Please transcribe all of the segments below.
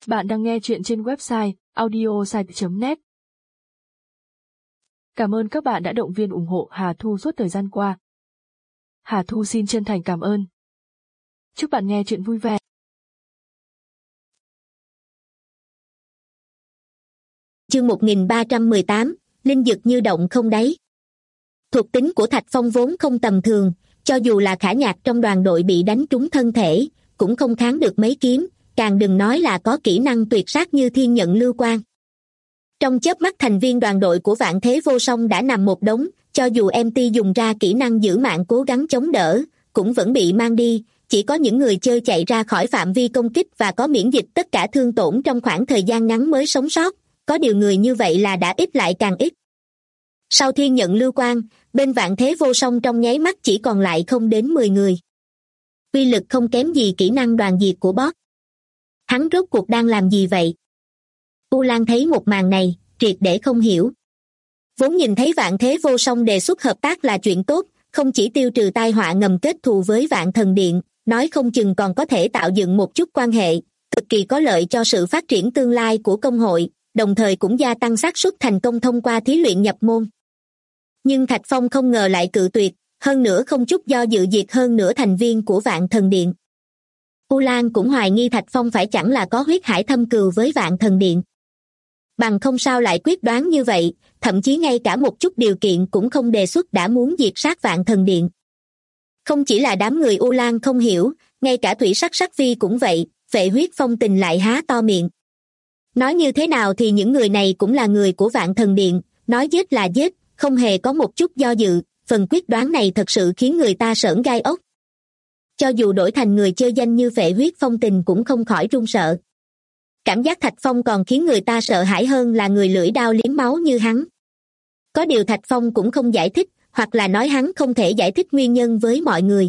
Bạn đang nghe chuyện trên website audiosite.net. Cảm ơn các bạn đã động viên ủng hộ Hà Thu suốt thời gian qua. Hà Thu xin chân thành cảm ơn. Chúc bạn nghe chuyện vui vẻ. Chương 1318, linh dực như động không đáy. Thuộc tính của Thạch Phong vốn không tầm thường, cho dù là Khả Nhạc trong đoàn đội bị đánh trúng thân thể, cũng không kháng được mấy kiếm, càng đừng nói là có kỹ năng tuyệt sát như thiên nhận lưu quang. Trong chớp mắt thành viên đoàn đội của Vạn Thế Vô Song đã nằm một đống, cho dù MT dùng ra kỹ năng giữ mạng cố gắng chống đỡ, cũng vẫn bị mang đi, chỉ có những người chơi chạy ra khỏi phạm vi công kích và có miễn dịch tất cả thương tổn trong khoảng thời gian ngắn mới sống sót, có điều người như vậy là đã ít lại càng ít. Sau thiên nhận lưu quang, bên Vạn Thế Vô Song trong nháy mắt chỉ còn lại không đến 10 người. Uy lực không kém gì kỹ năng đoàn diệt của boss. Hắn rốt cuộc đang làm gì vậy? U Lan thấy một màn này, triệt để không hiểu. Vốn nhìn thấy Vạn Thế Vô Song đề xuất hợp tác là chuyện tốt, không chỉ tiêu trừ tai họa ngầm kết thù với Vạn Thần Điện, nói không chừng còn có thể tạo dựng một chút quan hệ, cực kỳ có lợi cho sự phát triển tương lai của công hội, đồng thời cũng gia tăng xác suất thành công thông qua thí luyện nhập môn. Nhưng Thạch Phong không ngờ lại cự tuyệt, hơn nữa không chút do dự diệt hơn nửa thành viên của Vạn Thần Điện. U Lan cũng hoài nghi Thạch Phong phải chẳng là có huyết hải thâm cừu với Vạn Thần Điện. Bằng không sao lại quyết đoán như vậy, thậm chí ngay cả một chút điều kiện cũng không đề xuất đã muốn diệt sát Vạn Thần Điện. Không chỉ là đám người U Lan không hiểu, ngay cả Thủy Sắc Sắc Vi cũng vậy, Vệ Huyết Phong Tình lại há to miệng. Nói như thế nào thì những người này cũng là người của Vạn Thần Điện, nói giết là giết, không hề có một chút do dự, phần quyết đoán này thật sự khiến người ta sởn gai ốc. Cho dù đổi thành người chơi danh như Vệ Huyết Phong Tình cũng không khỏi run sợ. Cảm giác Thạch Phong còn khiến người ta sợ hãi hơn là người lưỡi đao liếm máu như hắn. Có điều Thạch Phong cũng không giải thích, hoặc là nói hắn không thể giải thích nguyên nhân với mọi người.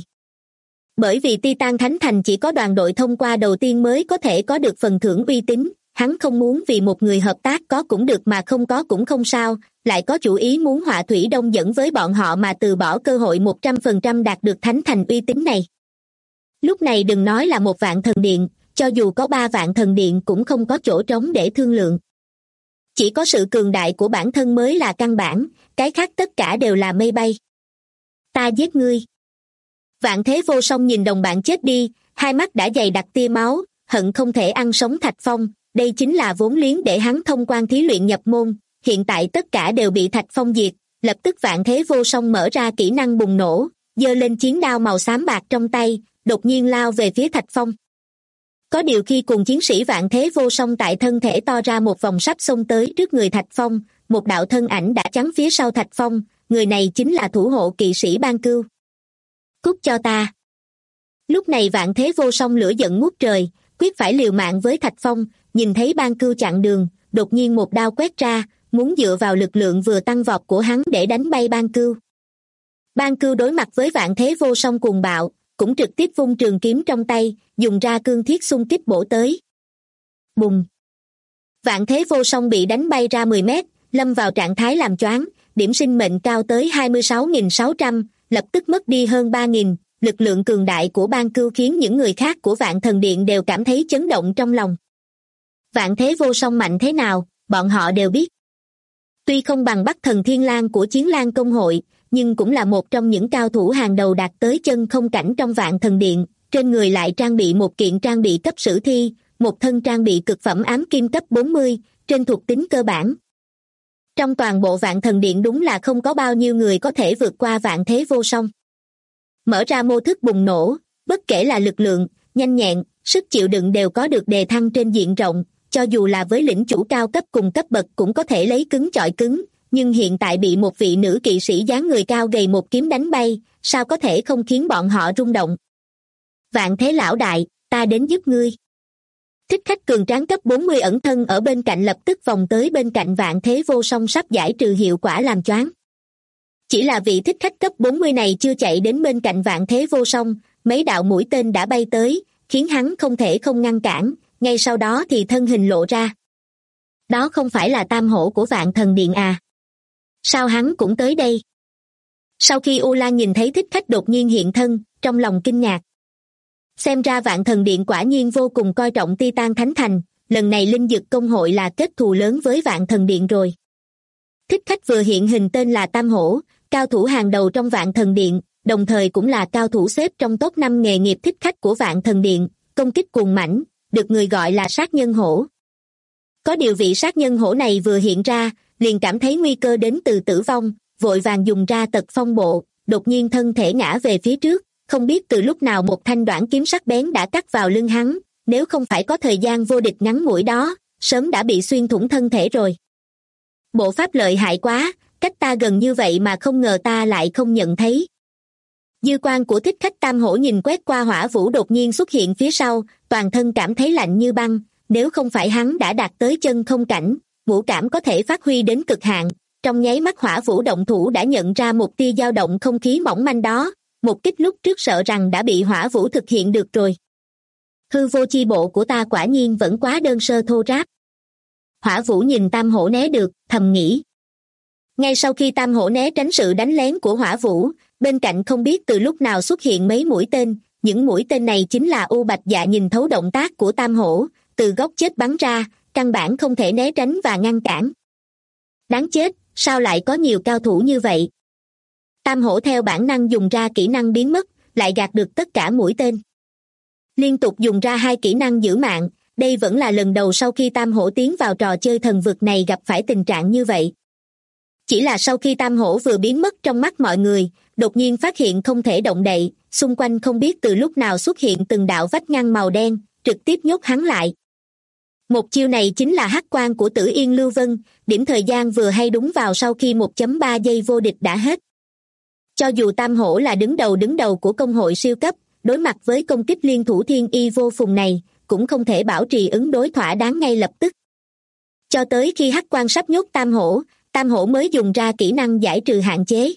Bởi vì Titan Thánh Thành chỉ có đoàn đội thông qua đầu tiên mới có thể có được phần thưởng uy tín, hắn không muốn vì một người hợp tác có cũng được mà không có cũng không sao, lại có chủ ý muốn Họa Thủy Đông dẫn với bọn họ mà từ bỏ cơ hội 100% đạt được Thánh Thành uy tín này. Lúc này đừng nói là một Vạn Thần Điện, cho dù có 3 Vạn Thần Điện cũng không có chỗ trống để thương lượng. Chỉ có sự cường đại của bản thân mới là căn bản, cái khác tất cả đều là mây bay. Ta giết ngươi. Vạn Thế Vô Song nhìn đồng bạn chết đi, hai mắt đã dày đặc tia máu, hận không thể ăn sống Thạch Phong, đây chính là vốn liếng để hắn thông quan thí luyện nhập môn, hiện tại tất cả đều bị Thạch Phong diệt, lập tức Vạn Thế Vô Song mở ra kỹ năng bùng nổ, giơ lên chiến đao màu xám bạc trong tay, đột nhiên lao về phía Thạch Phong. Có điều khi cùng chiến sĩ Vạn Thế Vô Song tại thân thể to ra một vòng sắp xông tới trước người Thạch Phong, một đạo thân ảnh đã chắn phía sau Thạch Phong, người này chính là thủ hộ kỵ sĩ Ban Cưu. Cút cho ta. Lúc này Vạn Thế Vô Song lửa giận ngút trời, quyết phải liều mạng với Thạch Phong, nhìn thấy Ban Cưu chặn đường, đột nhiên một đao quét ra, muốn dựa vào lực lượng vừa tăng vọt của hắn để đánh bay Ban Cưu. Ban Cưu đối mặt với Vạn Thế Vô Song cuồng bạo, cũng trực tiếp vung trường kiếm trong tay, dùng ra cương thiết xung kích bổ tới. Bùng! Vạn Thế Vô Song bị đánh bay ra 10 mét, lâm vào trạng thái làm choáng, điểm sinh mệnh cao tới 26.600, lập tức mất đi hơn 3.000, lực lượng cường đại của Ban Cưu khiến những người khác của Vạn Thần Điện đều cảm thấy chấn động trong lòng. Vạn Thế Vô Song mạnh thế nào, bọn họ đều biết. Tuy không bằng Bắc Thần Thiên Lang của Chiến Lang Công hội, nhưng cũng là một trong những cao thủ hàng đầu đạt tới chân không cảnh trong Vạn Thần Điện, trên người lại trang bị một kiện trang bị cấp sử thi, một thân trang bị cực phẩm ám kim cấp 40, trên thuộc tính cơ bản. Trong toàn bộ Vạn Thần Điện đúng là không có bao nhiêu người có thể vượt qua Vạn Thế Vô Song. Mở ra mô thức bùng nổ, bất kể là lực lượng, nhanh nhẹn, sức chịu đựng đều có được đề thăng trên diện rộng, cho dù là với lĩnh chủ cao cấp cùng cấp bậc cũng có thể lấy cứng chọi cứng, nhưng hiện tại bị một vị nữ kỵ sĩ dáng người cao gầy một kiếm đánh bay, sao có thể không khiến bọn họ rung động. Vạn Thế lão đại, ta đến giúp ngươi. Thích Khách cường tráng cấp 40 ẩn thân ở bên cạnh lập tức vòng tới bên cạnh Vạn Thế Vô Song sắp giải trừ hiệu quả làm choáng. Chỉ là vị Thích Khách cấp 40 này chưa chạy đến bên cạnh Vạn Thế Vô Song, mấy đạo mũi tên đã bay tới, khiến hắn không thể không ngăn cản, ngay sau đó thì thân hình lộ ra. Đó không phải là tam hổ của Vạn Thần Điện à? Sao hắn cũng tới đây? Sau khi U Lan nhìn thấy Thích Khách đột nhiên hiện thân, trong lòng kinh ngạc. Xem ra Vạn Thần Điện quả nhiên vô cùng coi trọng Titan Thánh Thành, lần này linh dực công hội là kết thù lớn với Vạn Thần Điện rồi. Thích khách vừa hiện hình tên là Tam Hổ, cao thủ hàng đầu trong Vạn Thần Điện, đồng thời cũng là cao thủ xếp trong top 5 nghề nghiệp thích khách của Vạn Thần Điện, công kích cuồng mãnh, được người gọi là sát nhân hổ. Có điều vị sát nhân hổ này vừa hiện ra, liền cảm thấy nguy cơ đến từ tử vong, vội vàng dùng ra tật phong bộ, đột nhiên thân thể ngã về phía trước, không biết từ lúc nào một thanh đoản kiếm sắc bén đã cắt vào lưng hắn, nếu không phải có thời gian vô địch ngắn ngủi đó, sớm đã bị xuyên thủng thân thể rồi. Bộ pháp lợi hại quá, cách ta gần như vậy mà không ngờ ta lại không nhận thấy. Dư quan của thích khách Tam Hổ nhìn quét qua Hỏa Vũ đột nhiên xuất hiện phía sau, toàn thân cảm thấy lạnh như băng, nếu không phải hắn đã đạt tới chân không cảnh, ngũ cảm có thể phát huy đến cực hạn, trong nháy mắt Hỏa Vũ động thủ đã nhận ra một tia dao động không khí mỏng manh đó, một kích lúc trước sợ rằng đã bị Hỏa Vũ thực hiện được rồi. Hư vô chi bộ của ta quả nhiên vẫn quá đơn sơ thô ráp. Hỏa Vũ nhìn Tam Hổ né được, thầm nghĩ. Ngay sau khi Tam Hổ né tránh sự đánh lén của Hỏa Vũ, bên cạnh không biết từ lúc nào xuất hiện mấy mũi tên, những mũi tên này chính là U Bạch Dạ nhìn thấu động tác của Tam Hổ, từ góc chết bắn ra, căn bản không thể né tránh và ngăn cản. Đáng chết, sao lại có nhiều cao thủ như vậy? Tam Hổ theo bản năng dùng ra kỹ năng biến mất, lại gạt được tất cả mũi tên. Liên tục dùng ra 2 kỹ năng giữ mạng, đây vẫn là lần đầu sau khi Tam Hổ tiến vào trò chơi thần vực này gặp phải tình trạng như vậy. Chỉ là sau khi Tam Hổ vừa biến mất trong mắt mọi người, đột nhiên phát hiện không thể động đậy, xung quanh không biết từ lúc nào xuất hiện từng đạo vách ngăn màu đen, trực tiếp nhốt hắn lại. Một chiêu này chính là hắc quang của Tử Yên Lưu Vân, điểm thời gian vừa hay đúng vào sau khi 1.3 giây vô địch đã hết. Cho dù Tam Hổ là đứng đầu của công hội siêu cấp, đối mặt với công kích liên thủ thiên y vô phùng này, cũng không thể bảo trì ứng đối thỏa đáng ngay lập tức. Cho tới khi hắc quang sắp nhốt Tam Hổ mới dùng ra kỹ năng giải trừ hạn chế.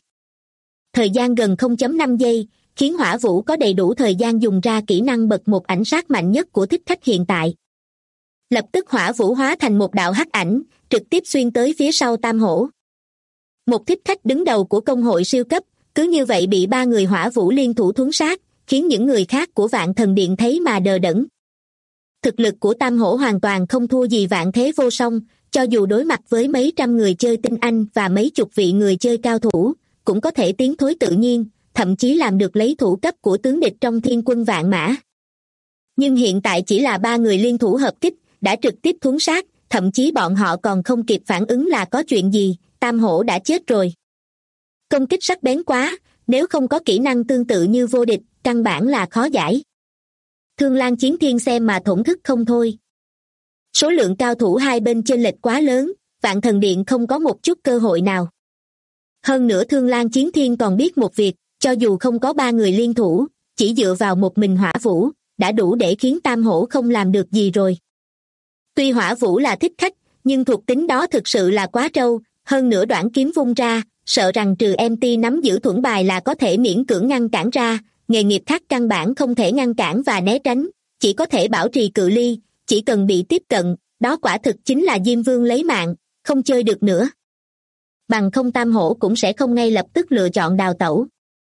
Thời gian gần 0.5 giây, khiến Hỏa Vũ có đầy đủ thời gian dùng ra kỹ năng bật một ảnh sát mạnh nhất của thích khách hiện tại. Lập tức Hỏa Vũ hóa thành một đạo hắc ảnh, trực tiếp xuyên tới phía sau Tam Hổ. Một thích khách đứng đầu của công hội siêu cấp, cứ như vậy bị 3 người Hỏa Vũ liên thủ thuấn sát, khiến những người khác của Vạn Thần Điện thấy mà đờ đẫn. Thực lực của Tam Hổ hoàn toàn không thua gì Vạn Thế Vô Song, cho dù đối mặt với mấy trăm người chơi tinh anh và mấy chục vị người chơi cao thủ, cũng có thể tiến thối tự nhiên, thậm chí làm được lấy thủ cấp của tướng địch trong thiên quân vạn mã. Nhưng hiện tại chỉ là 3 người liên thủ hợp kích, đã trực tiếp thuấn sát, thậm chí bọn họ còn không kịp phản ứng là có chuyện gì, Tam Hổ đã chết rồi. Công kích sắc bén quá, nếu không có kỹ năng tương tự như vô địch, căn bản là khó giải. Thương Lan Chiến Thiên xem mà thổn thức không thôi. Số lượng cao thủ hai bên chênh lệch quá lớn, Vạn Thần Điện không có một chút cơ hội nào. Hơn nữa Thương Lan Chiến Thiên còn biết một việc, cho dù không có 3 người liên thủ, chỉ dựa vào một mình Hỏa Vũ, đã đủ để khiến Tam Hổ không làm được gì rồi. Tuy Hỏa Vũ là thích khách, nhưng thuộc tính đó thực sự là quá trâu, hơn nữa đoạn kiếm vung ra, sợ rằng trừ MT nắm giữ thuẫn bài là có thể miễn cưỡng ngăn cản ra, nghề nghiệp khác căn bản không thể ngăn cản và né tránh, chỉ có thể bảo trì cự ly, chỉ cần bị tiếp cận, đó quả thực chính là Diêm Vương lấy mạng, không chơi được nữa. Bằng không Tam Hổ cũng sẽ không ngay lập tức lựa chọn đào tẩu.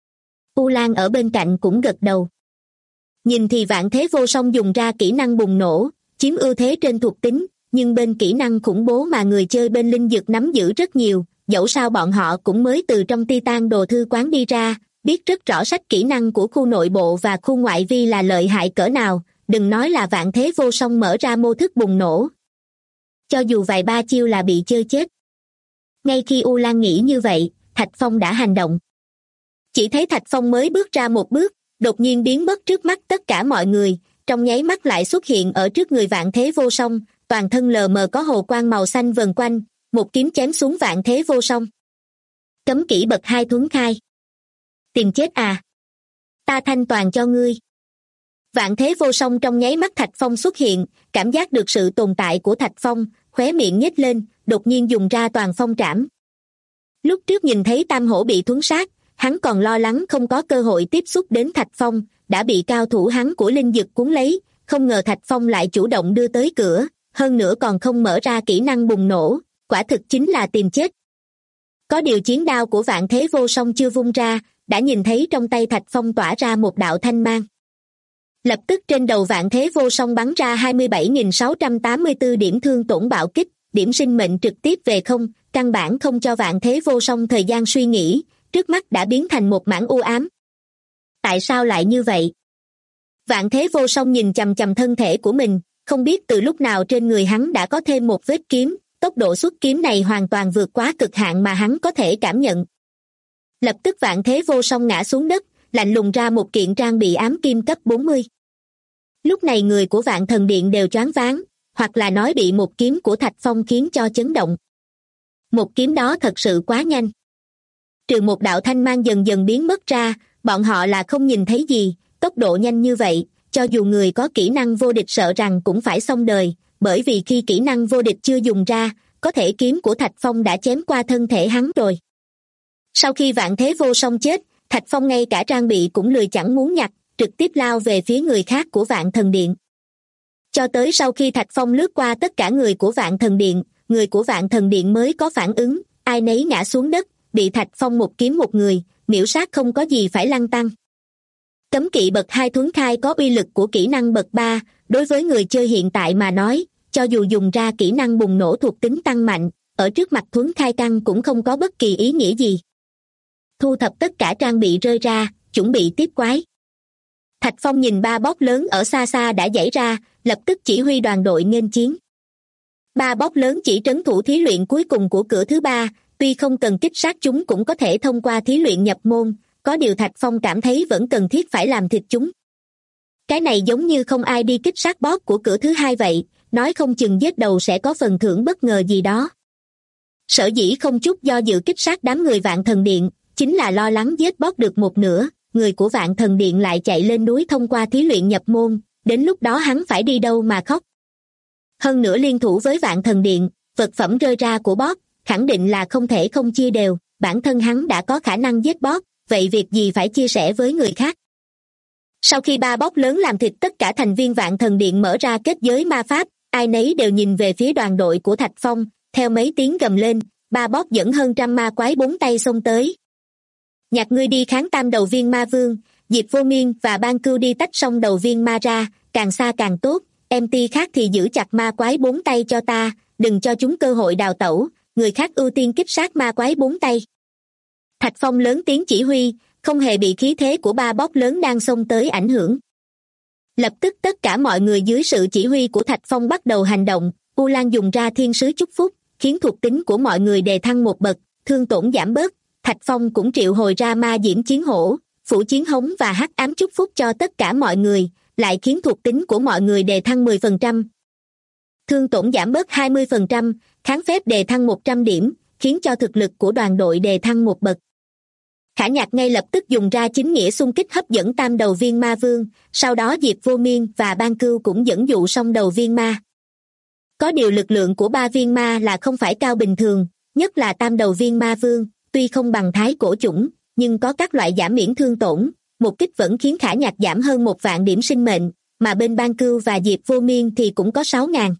U Lan ở bên cạnh cũng gật đầu. Nhìn thì Vạn Thế Vô Song dùng ra kỹ năng bùng nổ, chiếm ưu thế trên thuộc tính, nhưng bên kỹ năng khủng bố mà người chơi bên linh dược nắm giữ rất nhiều, dẫu sao bọn họ cũng mới từ trong Titan đồ thư quán đi ra, biết rất rõ sách kỹ năng của khu nội bộ và khu ngoại vi là lợi hại cỡ nào, đừng nói là Vạn Thế Vô Song mở ra mô thức bùng nổ. Cho dù vài 3 chiêu là bị chơi chết. Ngay khi U Lan nghĩ như vậy, Thạch Phong đã hành động. Chỉ thấy Thạch Phong mới bước ra một bước, đột nhiên biến mất trước mắt tất cả mọi người, trong nháy mắt lại xuất hiện ở trước người Vạn Thế Vô Song, toàn thân lờ mờ có hồ quang màu xanh vần quanh, một kiếm chém xuống Vạn Thế Vô Song. Cấm kỹ bậc 2 thuấn khai. Tìm chết à? Ta thanh toàn cho ngươi. Vạn Thế Vô Song trong nháy mắt Thạch Phong xuất hiện, cảm giác được sự tồn tại của Thạch Phong, khóe miệng nhếch lên, đột nhiên dùng ra toàn phong trảm. Lúc trước nhìn thấy Tam Hổ bị thuấn sát, hắn còn lo lắng không có cơ hội tiếp xúc đến Thạch Phong, đã bị cao thủ hắn của linh dực cuốn lấy, không ngờ Thạch Phong lại chủ động đưa tới cửa, hơn nữa còn không mở ra kỹ năng bùng nổ, quả thực chính là tìm chết. Có điều chiến đao của Vạn Thế Vô Song chưa vung ra, đã nhìn thấy trong tay Thạch Phong tỏa ra một đạo thanh mang. Lập tức trên đầu Vạn Thế Vô Song bắn ra 27.684 điểm thương tổn bạo kích, điểm sinh mệnh trực tiếp về không, căn bản không cho Vạn Thế Vô Song thời gian suy nghĩ, trước mắt đã biến thành một mảng u ám. Tại sao lại như vậy? Vạn Thế Vô Song nhìn chằm chằm thân thể của mình, không biết từ lúc nào trên người hắn đã có thêm một vết kiếm, tốc độ xuất kiếm này hoàn toàn vượt quá cực hạn mà hắn có thể cảm nhận. Lập tức Vạn Thế Vô Song ngã xuống đất, lạnh lùng ra một kiện trang bị ám kim cấp 40. Lúc này người của Vạn Thần Điện đều choáng váng, hoặc là nói bị một kiếm của Thạch Phong khiến cho chấn động. Một kiếm đó thật sự quá nhanh. Trừ một đạo thanh mang dần dần biến mất ra, bọn họ là không nhìn thấy gì, tốc độ nhanh như vậy, cho dù người có kỹ năng vô địch sợ rằng cũng phải xong đời, bởi vì khi kỹ năng vô địch chưa dùng ra, có thể kiếm của Thạch Phong đã chém qua thân thể hắn rồi. Sau khi Vạn Thế Vô Song chết, Thạch Phong ngay cả trang bị cũng lười chẳng muốn nhặt, trực tiếp lao về phía người khác của Vạn Thần Điện. Cho tới sau khi Thạch Phong lướt qua tất cả người của Vạn Thần Điện, người của Vạn Thần Điện mới có phản ứng, ai nấy ngã xuống đất, bị Thạch Phong một kiếm một người, miểu sát không có gì phải lăn tăn. Cấm kỵ bậc 2 Thuấn Khai có uy lực của kỹ năng bậc 3, đối với người chơi hiện tại mà nói, cho dù dùng ra kỹ năng bùng nổ thuộc tính tăng mạnh, ở trước mặt Thuấn Khai căn cũng không có bất kỳ ý nghĩa gì. Thu thập tất cả trang bị rơi ra, chuẩn bị tiếp quái. Thạch Phong nhìn ba bóc lớn ở xa xa đã giãy ra, lập tức chỉ huy đoàn đội nghênh chiến. Ba bóc lớn chỉ trấn thủ thí luyện cuối cùng của cửa thứ 3, tuy không cần kích sát chúng cũng có thể thông qua thí luyện nhập môn, có điều Thạch Phong cảm thấy vẫn cần thiết phải làm thịt chúng. Cái này giống như không ai đi kích sát boss của cửa thứ 2 vậy, nói không chừng giết đầu sẽ có phần thưởng bất ngờ gì đó. Sở dĩ không chút do dự kích sát đám người Vạn Thần Điện, chính là lo lắng giết boss được một nửa, người của Vạn Thần Điện lại chạy lên núi thông qua thí luyện nhập môn, đến lúc đó hắn phải đi đâu mà khóc. Hơn nữa liên thủ với Vạn Thần Điện, vật phẩm rơi ra của boss, khẳng định là không thể không chia đều, bản thân hắn đã có khả năng giết boss, vậy việc gì phải chia sẻ với người khác. Sau khi ba boss lớn làm thịt tất cả thành viên Vạn Thần Điện mở ra kết giới ma pháp, ai nấy đều nhìn về phía đoàn đội của Thạch Phong, theo mấy tiếng gầm lên, ba boss dẫn hơn trăm ma quái 4 tay xông tới. Nhạc ngươi đi kháng tam đầu viên ma vương, Diệp Vô Miên và Ban Cưu đi tách xong đầu viên ma ra, càng xa càng tốt, MT khác thì giữ chặt ma quái 4 tay cho ta, đừng cho chúng cơ hội đào tẩu, người khác ưu tiên kích sát ma quái 4 tay. Thạch Phong lớn tiếng chỉ huy, không hề bị khí thế của ba boss lớn đang xông tới ảnh hưởng. Lập tức tất cả mọi người dưới sự chỉ huy của Thạch Phong bắt đầu hành động, U Lan dùng ra thiên sứ chúc phúc, khiến thuộc tính của mọi người đề thăng một bậc, thương tổn giảm bớt. Thạch Phong cũng triệu hồi ra ma diễm chiến hổ, phủ chiến hống và hắc ám chúc phúc cho tất cả mọi người, lại khiến thuộc tính của mọi người đề thăng 10%. Thương tổn giảm bớt 20%, kháng phép đề thăng 100 điểm, khiến cho thực lực của đoàn đội đề thăng một bậc. Khả Nhạc ngay lập tức dùng ra chính nghĩa xung kích hấp dẫn tam đầu viên ma vương, sau đó Diệp Vô Miên và Ban Cưu cũng dẫn dụ xong đầu viên ma. Có điều lực lượng của ba viên ma là không phải cao bình thường, nhất là tam đầu viên ma vương, tuy không bằng thái cổ chủng, nhưng có các loại giảm miễn thương tổn, một kích vẫn khiến Khả Nhạc giảm hơn 1.000 điểm sinh mệnh, mà bên Ban Cưu và Diệp Vô Miên thì cũng có 6.000.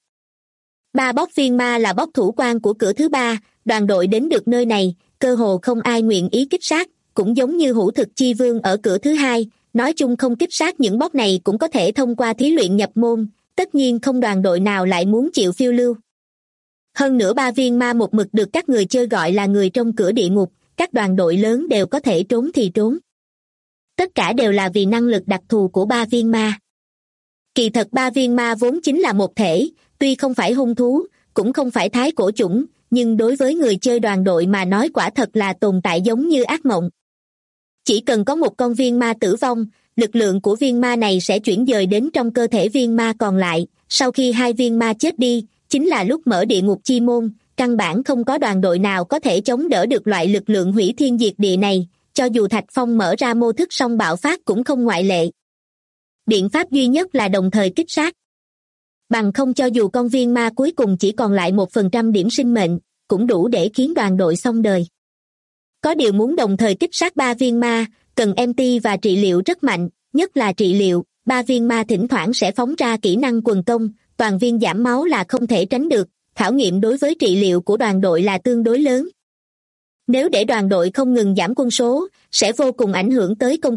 Ba boss viên ma là boss thủ quan của cửa thứ 3, đoàn đội đến được nơi này, cơ hồ không ai nguyện ý kích sát, cũng giống như Hữu Thực Chi Vương ở cửa thứ 2, nói chung không kích sát những boss này cũng có thể thông qua thí luyện nhập môn, tất nhiên không đoàn đội nào lại muốn chịu phiêu lưu. Hơn nữa ba viên ma một mực được các người chơi gọi là người trong cửa địa ngục, các đoàn đội lớn đều có thể trốn thì trốn. Tất cả đều là vì năng lực đặc thù của ba viên ma. Kỳ thật ba viên ma vốn chính là một thể, tuy không phải hung thú, cũng không phải thái cổ chủng, nhưng đối với người chơi đoàn đội mà nói quả thật là tồn tại giống như ác mộng. Chỉ cần có một con viên ma tử vong, lực lượng của viên ma này sẽ chuyển dời đến trong cơ thể viên ma còn lại, sau khi hai viên ma chết đi, chính là lúc mở địa ngục chi môn, căn bản không có đoàn đội nào có thể chống đỡ được loại lực lượng hủy thiên diệt địa này, cho dù Thạch Phong mở ra mô thức song bạo phát cũng không ngoại lệ. Biện pháp duy nhất là đồng thời kích sát. Bằng không cho dù con viên ma cuối cùng chỉ còn lại 1% điểm sinh mệnh, cũng đủ để khiến đoàn đội xong đời. Có điều muốn đồng thời kích sát ba viên ma, cần MT và trị liệu rất mạnh, nhất là trị liệu, ba viên ma thỉnh thoảng sẽ phóng ra kỹ năng quần công, toàn viên giảm máu là không thể tránh được, khảo nghiệm đối với trị liệu của đoàn đội là tương đối lớn. Nếu để đoàn đội không ngừng giảm quân số, sẽ vô cùng ảnh hưởng tới công kích,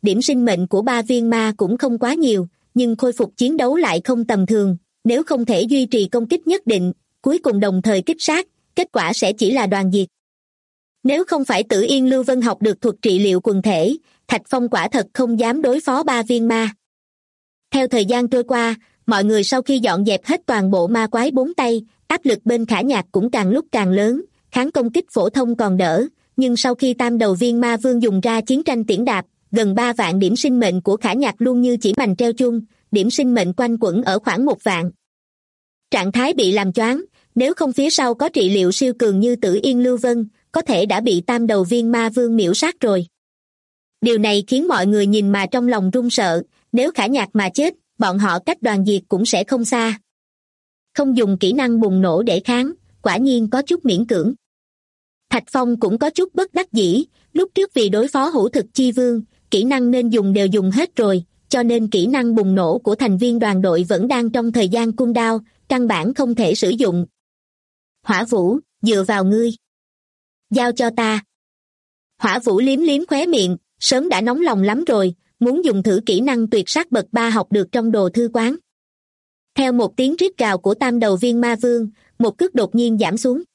điểm sinh mệnh của ba viên ma cũng không quá nhiều, nhưng khôi phục chiến đấu lại không tầm thường, nếu không thể duy trì công kích nhất định, cuối cùng đồng thời kích sát, kết quả sẽ chỉ là đoàn diệt. Nếu không phải Tử Yên Lưu Vân học được thuật trị liệu quần thể, Thạch Phong quả thật không dám đối phó ba viên ma. Theo thời gian trôi qua, mọi người sau khi dọn dẹp hết toàn bộ ma quái bốn tay, áp lực bên Khả Nhạc cũng càng lúc càng lớn, kháng công kích phổ thông còn đỡ, nhưng sau khi tam đầu viên ma vương dùng ra chiến tranh tiễn đạp, gần 3 vạn điểm sinh mệnh của Khả Nhạc luôn như chỉ mành treo chung, điểm sinh mệnh quanh quẩn ở khoảng 1 vạn. Trạng thái bị làm choáng, nếu không phía sau có trị liệu siêu cường như Tử Yên Lưu Vân, có thể đã bị tam đầu viên ma vương miễu sát rồi. Điều này khiến mọi người nhìn mà trong lòng run sợ, nếu Khả Nhạc mà chết, bọn họ cách đoàn diệt cũng sẽ không xa. Không dùng kỹ năng bùng nổ để kháng, quả nhiên có chút miễn cưỡng. Thạch Phong cũng có chút bất đắc dĩ, lúc trước vì đối phó Hữu Thực Chi Vương, kỹ năng nên dùng đều dùng hết rồi, cho nên kỹ năng bùng nổ của thành viên đoàn đội vẫn đang trong thời gian cooldown, căn bản không thể sử dụng. Hỏa Vũ, dựa vào ngươi. Giao cho ta. Hỏa Vũ liếm liếm khóe miệng, sớm đã nóng lòng lắm rồi, muốn dùng thử kỹ năng tuyệt sát bậc 3 học được trong đồ thư quán. Theo một tiếng rít gào của tam đầu viên ma vương, một cước đột nhiên giảm xuống.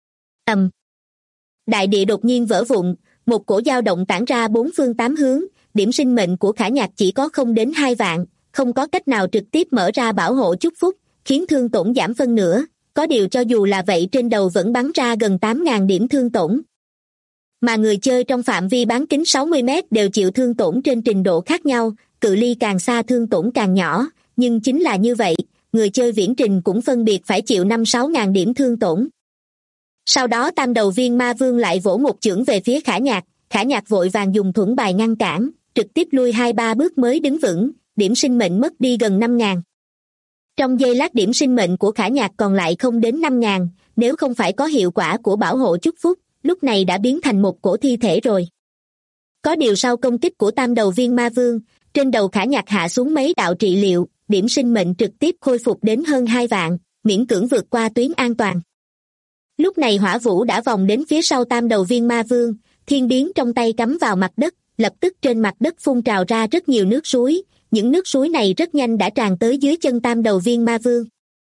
Đại địa đột nhiên vỡ vụn, một cổ dao động tản ra 4 phương 8 hướng, điểm sinh mệnh của Khả Nhạc chỉ có không đến 2 vạn, không có cách nào trực tiếp mở ra bảo hộ chúc phúc, khiến thương tổn giảm phân nửa, có điều cho dù là vậy trên đầu vẫn bắn ra gần 8.000 điểm thương tổn. Mà người chơi trong phạm vi bán kính 60 mét đều chịu thương tổn trên trình độ khác nhau, cự ly càng xa thương tổn càng nhỏ, nhưng chính là như vậy, người chơi viễn trình cũng phân biệt phải chịu 5-6 ngàn điểm thương tổn. Sau đó tam đầu viên ma vương lại vỗ một chưởng về phía Khả Nhạc vội vàng dùng thuẫn bài ngăn cản, trực tiếp lui 2-3 bước mới đứng vững, điểm sinh mệnh mất đi gần 5.000. Trong giây lát điểm sinh mệnh của Khả Nhạc còn lại không đến 5.000, nếu không phải có hiệu quả của bảo hộ chúc phúc, lúc này đã biến thành một cổ thi thể rồi. Có điều sau công kích của tam đầu viên ma vương, trên đầu Khả Nhạc hạ xuống mấy đạo trị liệu, điểm sinh mệnh trực tiếp khôi phục đến hơn 2 vạn, miễn cưỡng vượt qua tuyến an toàn. Lúc này Hỏa Vũ đã vòng đến phía sau tam đầu viên ma vương, thiên biến trong tay cắm vào mặt đất, lập tức trên mặt đất phun trào ra rất nhiều nước suối, những nước suối này rất nhanh đã tràn tới dưới chân tam đầu viên ma vương.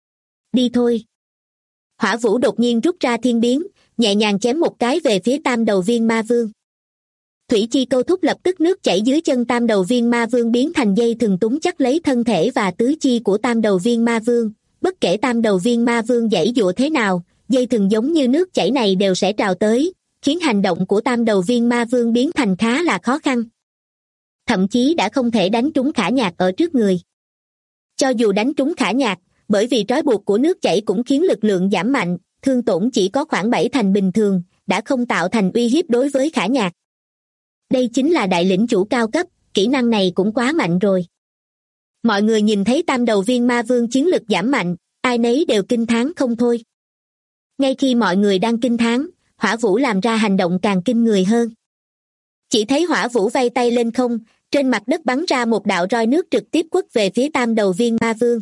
Đi thôi. Hỏa Vũ đột nhiên rút ra thiên biến, nhẹ nhàng chém một cái về phía tam đầu viên ma vương. Thủy chi câu thúc lập tức nước chảy dưới chân tam đầu viên ma vương biến thành dây thừng túng chắc lấy thân thể và tứ chi của tam đầu viên ma vương, bất kể tam đầu viên ma vương giãy giụa thế nào, dây thừng giống như nước chảy này đều sẽ trào tới, khiến hành động của tam đầu viên ma vương biến thành khá là khó khăn. Thậm chí đã không thể đánh trúng Khả Nhạc ở trước người. Cho dù đánh trúng Khả Nhạc, bởi vì trói buộc của nước chảy cũng khiến lực lượng giảm mạnh, thương tổn chỉ có khoảng 7 thành bình thường, đã không tạo thành uy hiếp đối với Khả Nhạc. Đây chính là đại lĩnh chủ cao cấp, kỹ năng này cũng quá mạnh rồi. Mọi người nhìn thấy tam đầu viên ma vương chiến lực giảm mạnh, ai nấy đều kinh thán không thôi. Ngay khi mọi người đang kinh thán, Hỏa Vũ làm ra hành động càng kinh người hơn. Chỉ thấy Hỏa Vũ vây tay lên không, trên mặt đất bắn ra một đạo roi nước trực tiếp quất về phía tam đầu viên ma vương.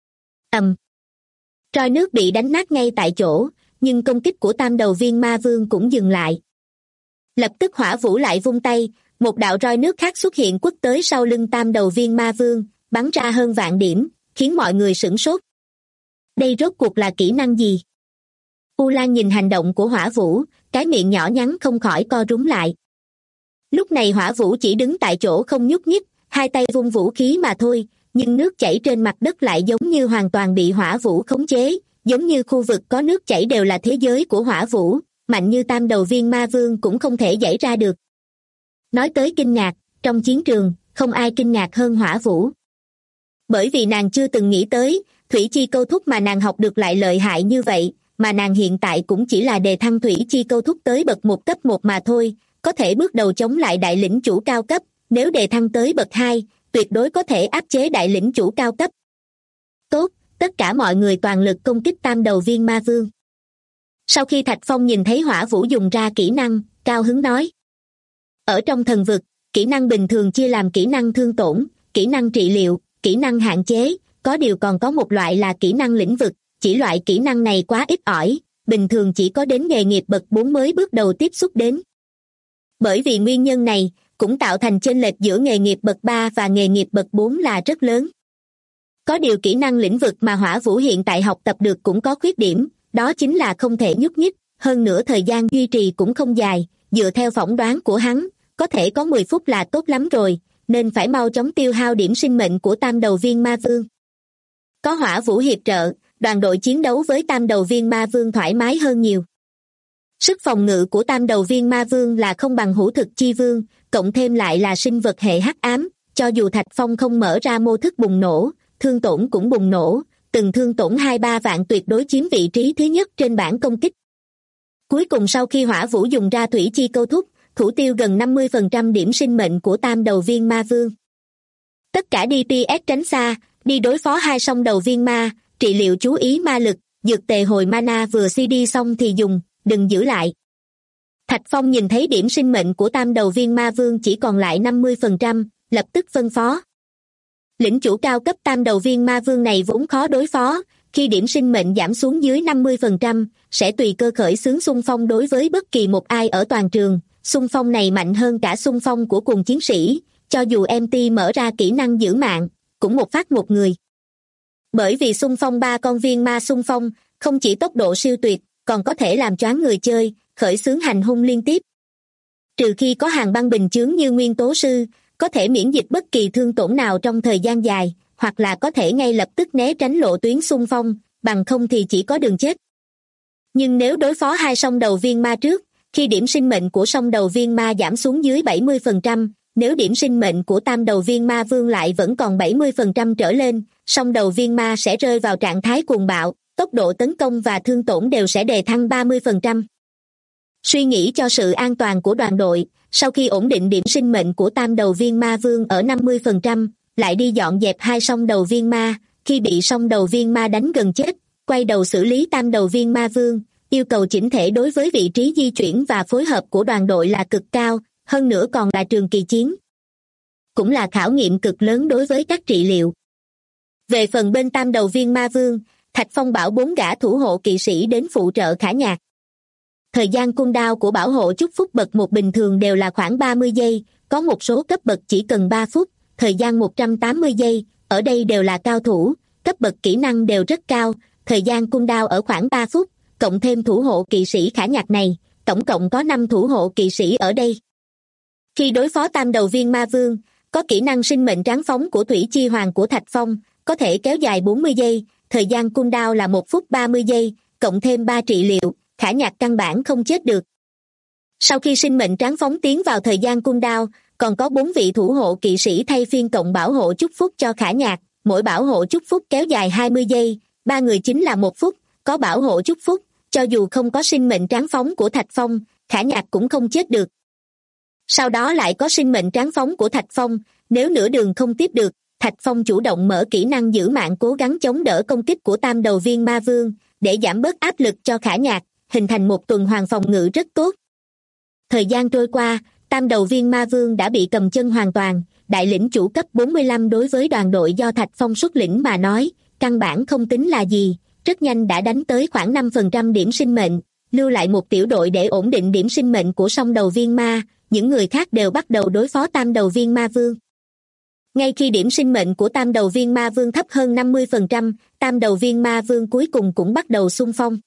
Roi nước bị đánh nát ngay tại chỗ, nhưng công kích của tam đầu viên ma vương cũng dừng lại. Lập tức Hỏa Vũ lại vung tay, một đạo roi nước khác xuất hiện quất tới sau lưng tam đầu viên ma vương, bắn ra hơn vạn điểm, khiến mọi người sửng sốt. Đây rốt cuộc là kỹ năng gì? U Lan nhìn hành động của Hỏa Vũ, cái miệng nhỏ nhắn không khỏi co rúm lại. Lúc này Hỏa Vũ chỉ đứng tại chỗ không nhúc nhích, hai tay vung vũ khí mà thôi, nhưng nước chảy trên mặt đất lại giống như hoàn toàn bị Hỏa Vũ khống chế, giống như khu vực có nước chảy đều là thế giới của Hỏa Vũ, mạnh như tam đầu viên ma vương cũng không thể giãy ra được. Nói tới kinh ngạc, trong chiến trường, không ai kinh ngạc hơn Hỏa Vũ. Bởi vì nàng chưa từng nghĩ tới, thủy chi câu thúc mà nàng học được lại lợi hại như vậy, mà nàng hiện tại cũng chỉ là đề thăng thủy chi câu thúc tới bậc 1 cấp 1 mà thôi, có thể bước đầu chống lại đại lĩnh chủ cao cấp, nếu đề thăng tới bậc 2, tuyệt đối có thể áp chế đại lĩnh chủ cao cấp. Tốt, tất cả mọi người toàn lực công kích tam đầu viên ma vương. Sau khi Thạch Phong nhìn thấy Hỏa Vũ dùng ra kỹ năng, cao hứng nói. Ở trong thần vực, kỹ năng bình thường chia làm kỹ năng thương tổn, kỹ năng trị liệu, kỹ năng hạn chế, có điều còn có một loại là kỹ năng lĩnh vực, chỉ loại kỹ năng này quá ít ỏi, bình thường chỉ có đến nghề nghiệp bậc 4 mới bước đầu tiếp xúc đến. Bởi vì nguyên nhân này, cũng tạo thành chênh lệch giữa nghề nghiệp bậc 3 và nghề nghiệp bậc 4 là rất lớn. Có điều kỹ năng lĩnh vực mà Hỏa Vũ hiện tại học tập được cũng có khuyết điểm, đó chính là không thể nhúc nhích, hơn nữa thời gian duy trì cũng không dài, dựa theo phỏng đoán của hắn, có thể có 10 phút là tốt lắm rồi, nên phải mau chóng tiêu hao điểm sinh mệnh của tam đầu viên ma vương. Có Hỏa Vũ hiệp trợ, đoàn đội chiến đấu với tam đầu viên ma vương thoải mái hơn nhiều. Sức phòng ngự của tam đầu viên ma vương là không bằng hữu thực chi vương, cộng thêm lại là sinh vật hệ hắc ám, cho dù Thạch Phong không mở ra mô thức bùng nổ, thương tổn cũng bùng nổ, từng thương tổn 2-3 vạn tuyệt đối chiếm vị trí thứ nhất trên bảng công kích. Cuối cùng sau khi Hỏa Vũ dùng ra thủy chi câu thúc, thủ tiêu gần 50% điểm sinh mệnh của tam đầu viên ma vương. Tất cả DPS tránh xa, đi đối phó hai song đầu viên ma, trị liệu chú ý ma lực, dược tề hồi mana vừa CD xong thì dùng, đừng giữ lại. Thạch Phong nhìn thấy điểm sinh mệnh của tam đầu viên ma vương chỉ còn lại 50%, lập tức phân phó. Lĩnh chủ cao cấp tam đầu viên ma vương này vốn khó đối phó, khi điểm sinh mệnh giảm xuống dưới 50%, sẽ tùy cơ khởi xướng xung phong đối với bất kỳ một ai ở toàn trường. Xung phong này mạnh hơn cả xung phong của cùng chiến sĩ, cho dù MT mở ra kỹ năng giữ mạng, cũng một phát một người. Bởi vì xung phong 3 con viên ma xung phong, không chỉ tốc độ siêu tuyệt, còn có thể làm choáng người chơi, khởi xướng hành hung liên tiếp. Trừ khi có hàng băng bình chướng như nguyên tố sư, có thể miễn dịch bất kỳ thương tổn nào trong thời gian dài, hoặc là có thể ngay lập tức né tránh lộ tuyến xung phong, bằng không thì chỉ có đường chết. Nhưng nếu đối phó hai song đầu viên ma trước, khi điểm sinh mệnh của song đầu viên ma giảm xuống dưới 70%, nếu điểm sinh mệnh của tam đầu viên ma vương lại vẫn còn 70% trở lên, song đầu viên ma sẽ rơi vào trạng thái cuồng bạo, tốc độ tấn công và thương tổn đều sẽ đề thăng 30%. Suy nghĩ cho sự an toàn của đoàn đội, sau khi ổn định điểm sinh mệnh của tam đầu viên ma vương ở 50%, lại đi dọn dẹp hai song đầu viên ma, khi bị song đầu viên ma đánh gần chết, quay đầu xử lý tam đầu viên ma vương, yêu cầu chỉnh thể đối với vị trí di chuyển và phối hợp của đoàn đội là cực cao, hơn nữa còn là trường kỳ chiến. Cũng là khảo nghiệm cực lớn đối với các trị liệu. Về phần bên tam đầu viên ma vương, Thạch Phong bảo 4 gã thủ hộ kỵ sĩ đến phụ trợ Khả Nhạc. Thời gian cooldown của bảo hộ chúc phúc bậc 1 bình thường đều là khoảng 30 giây, có một số cấp bậc chỉ cần 3 phút, thời gian 180 giây, ở đây đều là cao thủ, cấp bậc kỹ năng đều rất cao, thời gian cooldown ở khoảng 3 phút, cộng thêm thủ hộ kỵ sĩ Khả Nhạc này, tổng cộng có 5 thủ hộ kỵ sĩ ở đây. Khi đối phó tam đầu viên ma vương, có kỹ năng sinh mệnh tráng phóng của Thủy Chi Hoàng của Thạch Phong, có thể kéo dài 40 giây, thời gian cooldown là 1 phút 30 giây, cộng thêm 3 trị liệu, Khả Nhạc căn bản không chết được. Sau khi sinh mệnh tráng phóng tiến vào thời gian cooldown, còn có 4 vị thủ hộ kỵ sĩ thay phiên cộng bảo hộ chúc phúc cho Khả Nhạc, mỗi bảo hộ chúc phúc kéo dài 20 giây, 3 người chính là 1 phút, có bảo hộ chúc phúc, cho dù không có sinh mệnh tráng phóng của Thạch Phong, Khả Nhạc cũng không chết được. Sau đó lại có sinh mệnh tráng phóng của Thạch Phong, nếu nửa đường không tiếp được, Thạch Phong chủ động mở kỹ năng giữ mạng cố gắng chống đỡ công kích của tam đầu viên ma vương, để giảm bớt áp lực cho Khả Nhạc, hình thành một tuần hoàn phòng ngự rất tốt. Thời gian trôi qua, tam đầu viên ma vương đã bị cầm chân hoàn toàn, đại lĩnh chủ cấp 45 đối với đoàn đội do Thạch Phong xuất lĩnh mà nói, căn bản không tính là gì, rất nhanh đã đánh tới khoảng 5% điểm sinh mệnh, lưu lại một tiểu đội để ổn định điểm sinh mệnh của song đầu viên ma, những người khác đều bắt đầu đối phó tam đầu viên ma vương. Ngay khi điểm sinh mệnh của tam đầu viên ma vương thấp hơn 50%, tam đầu viên ma vương cuối cùng cũng bắt đầu xung phong.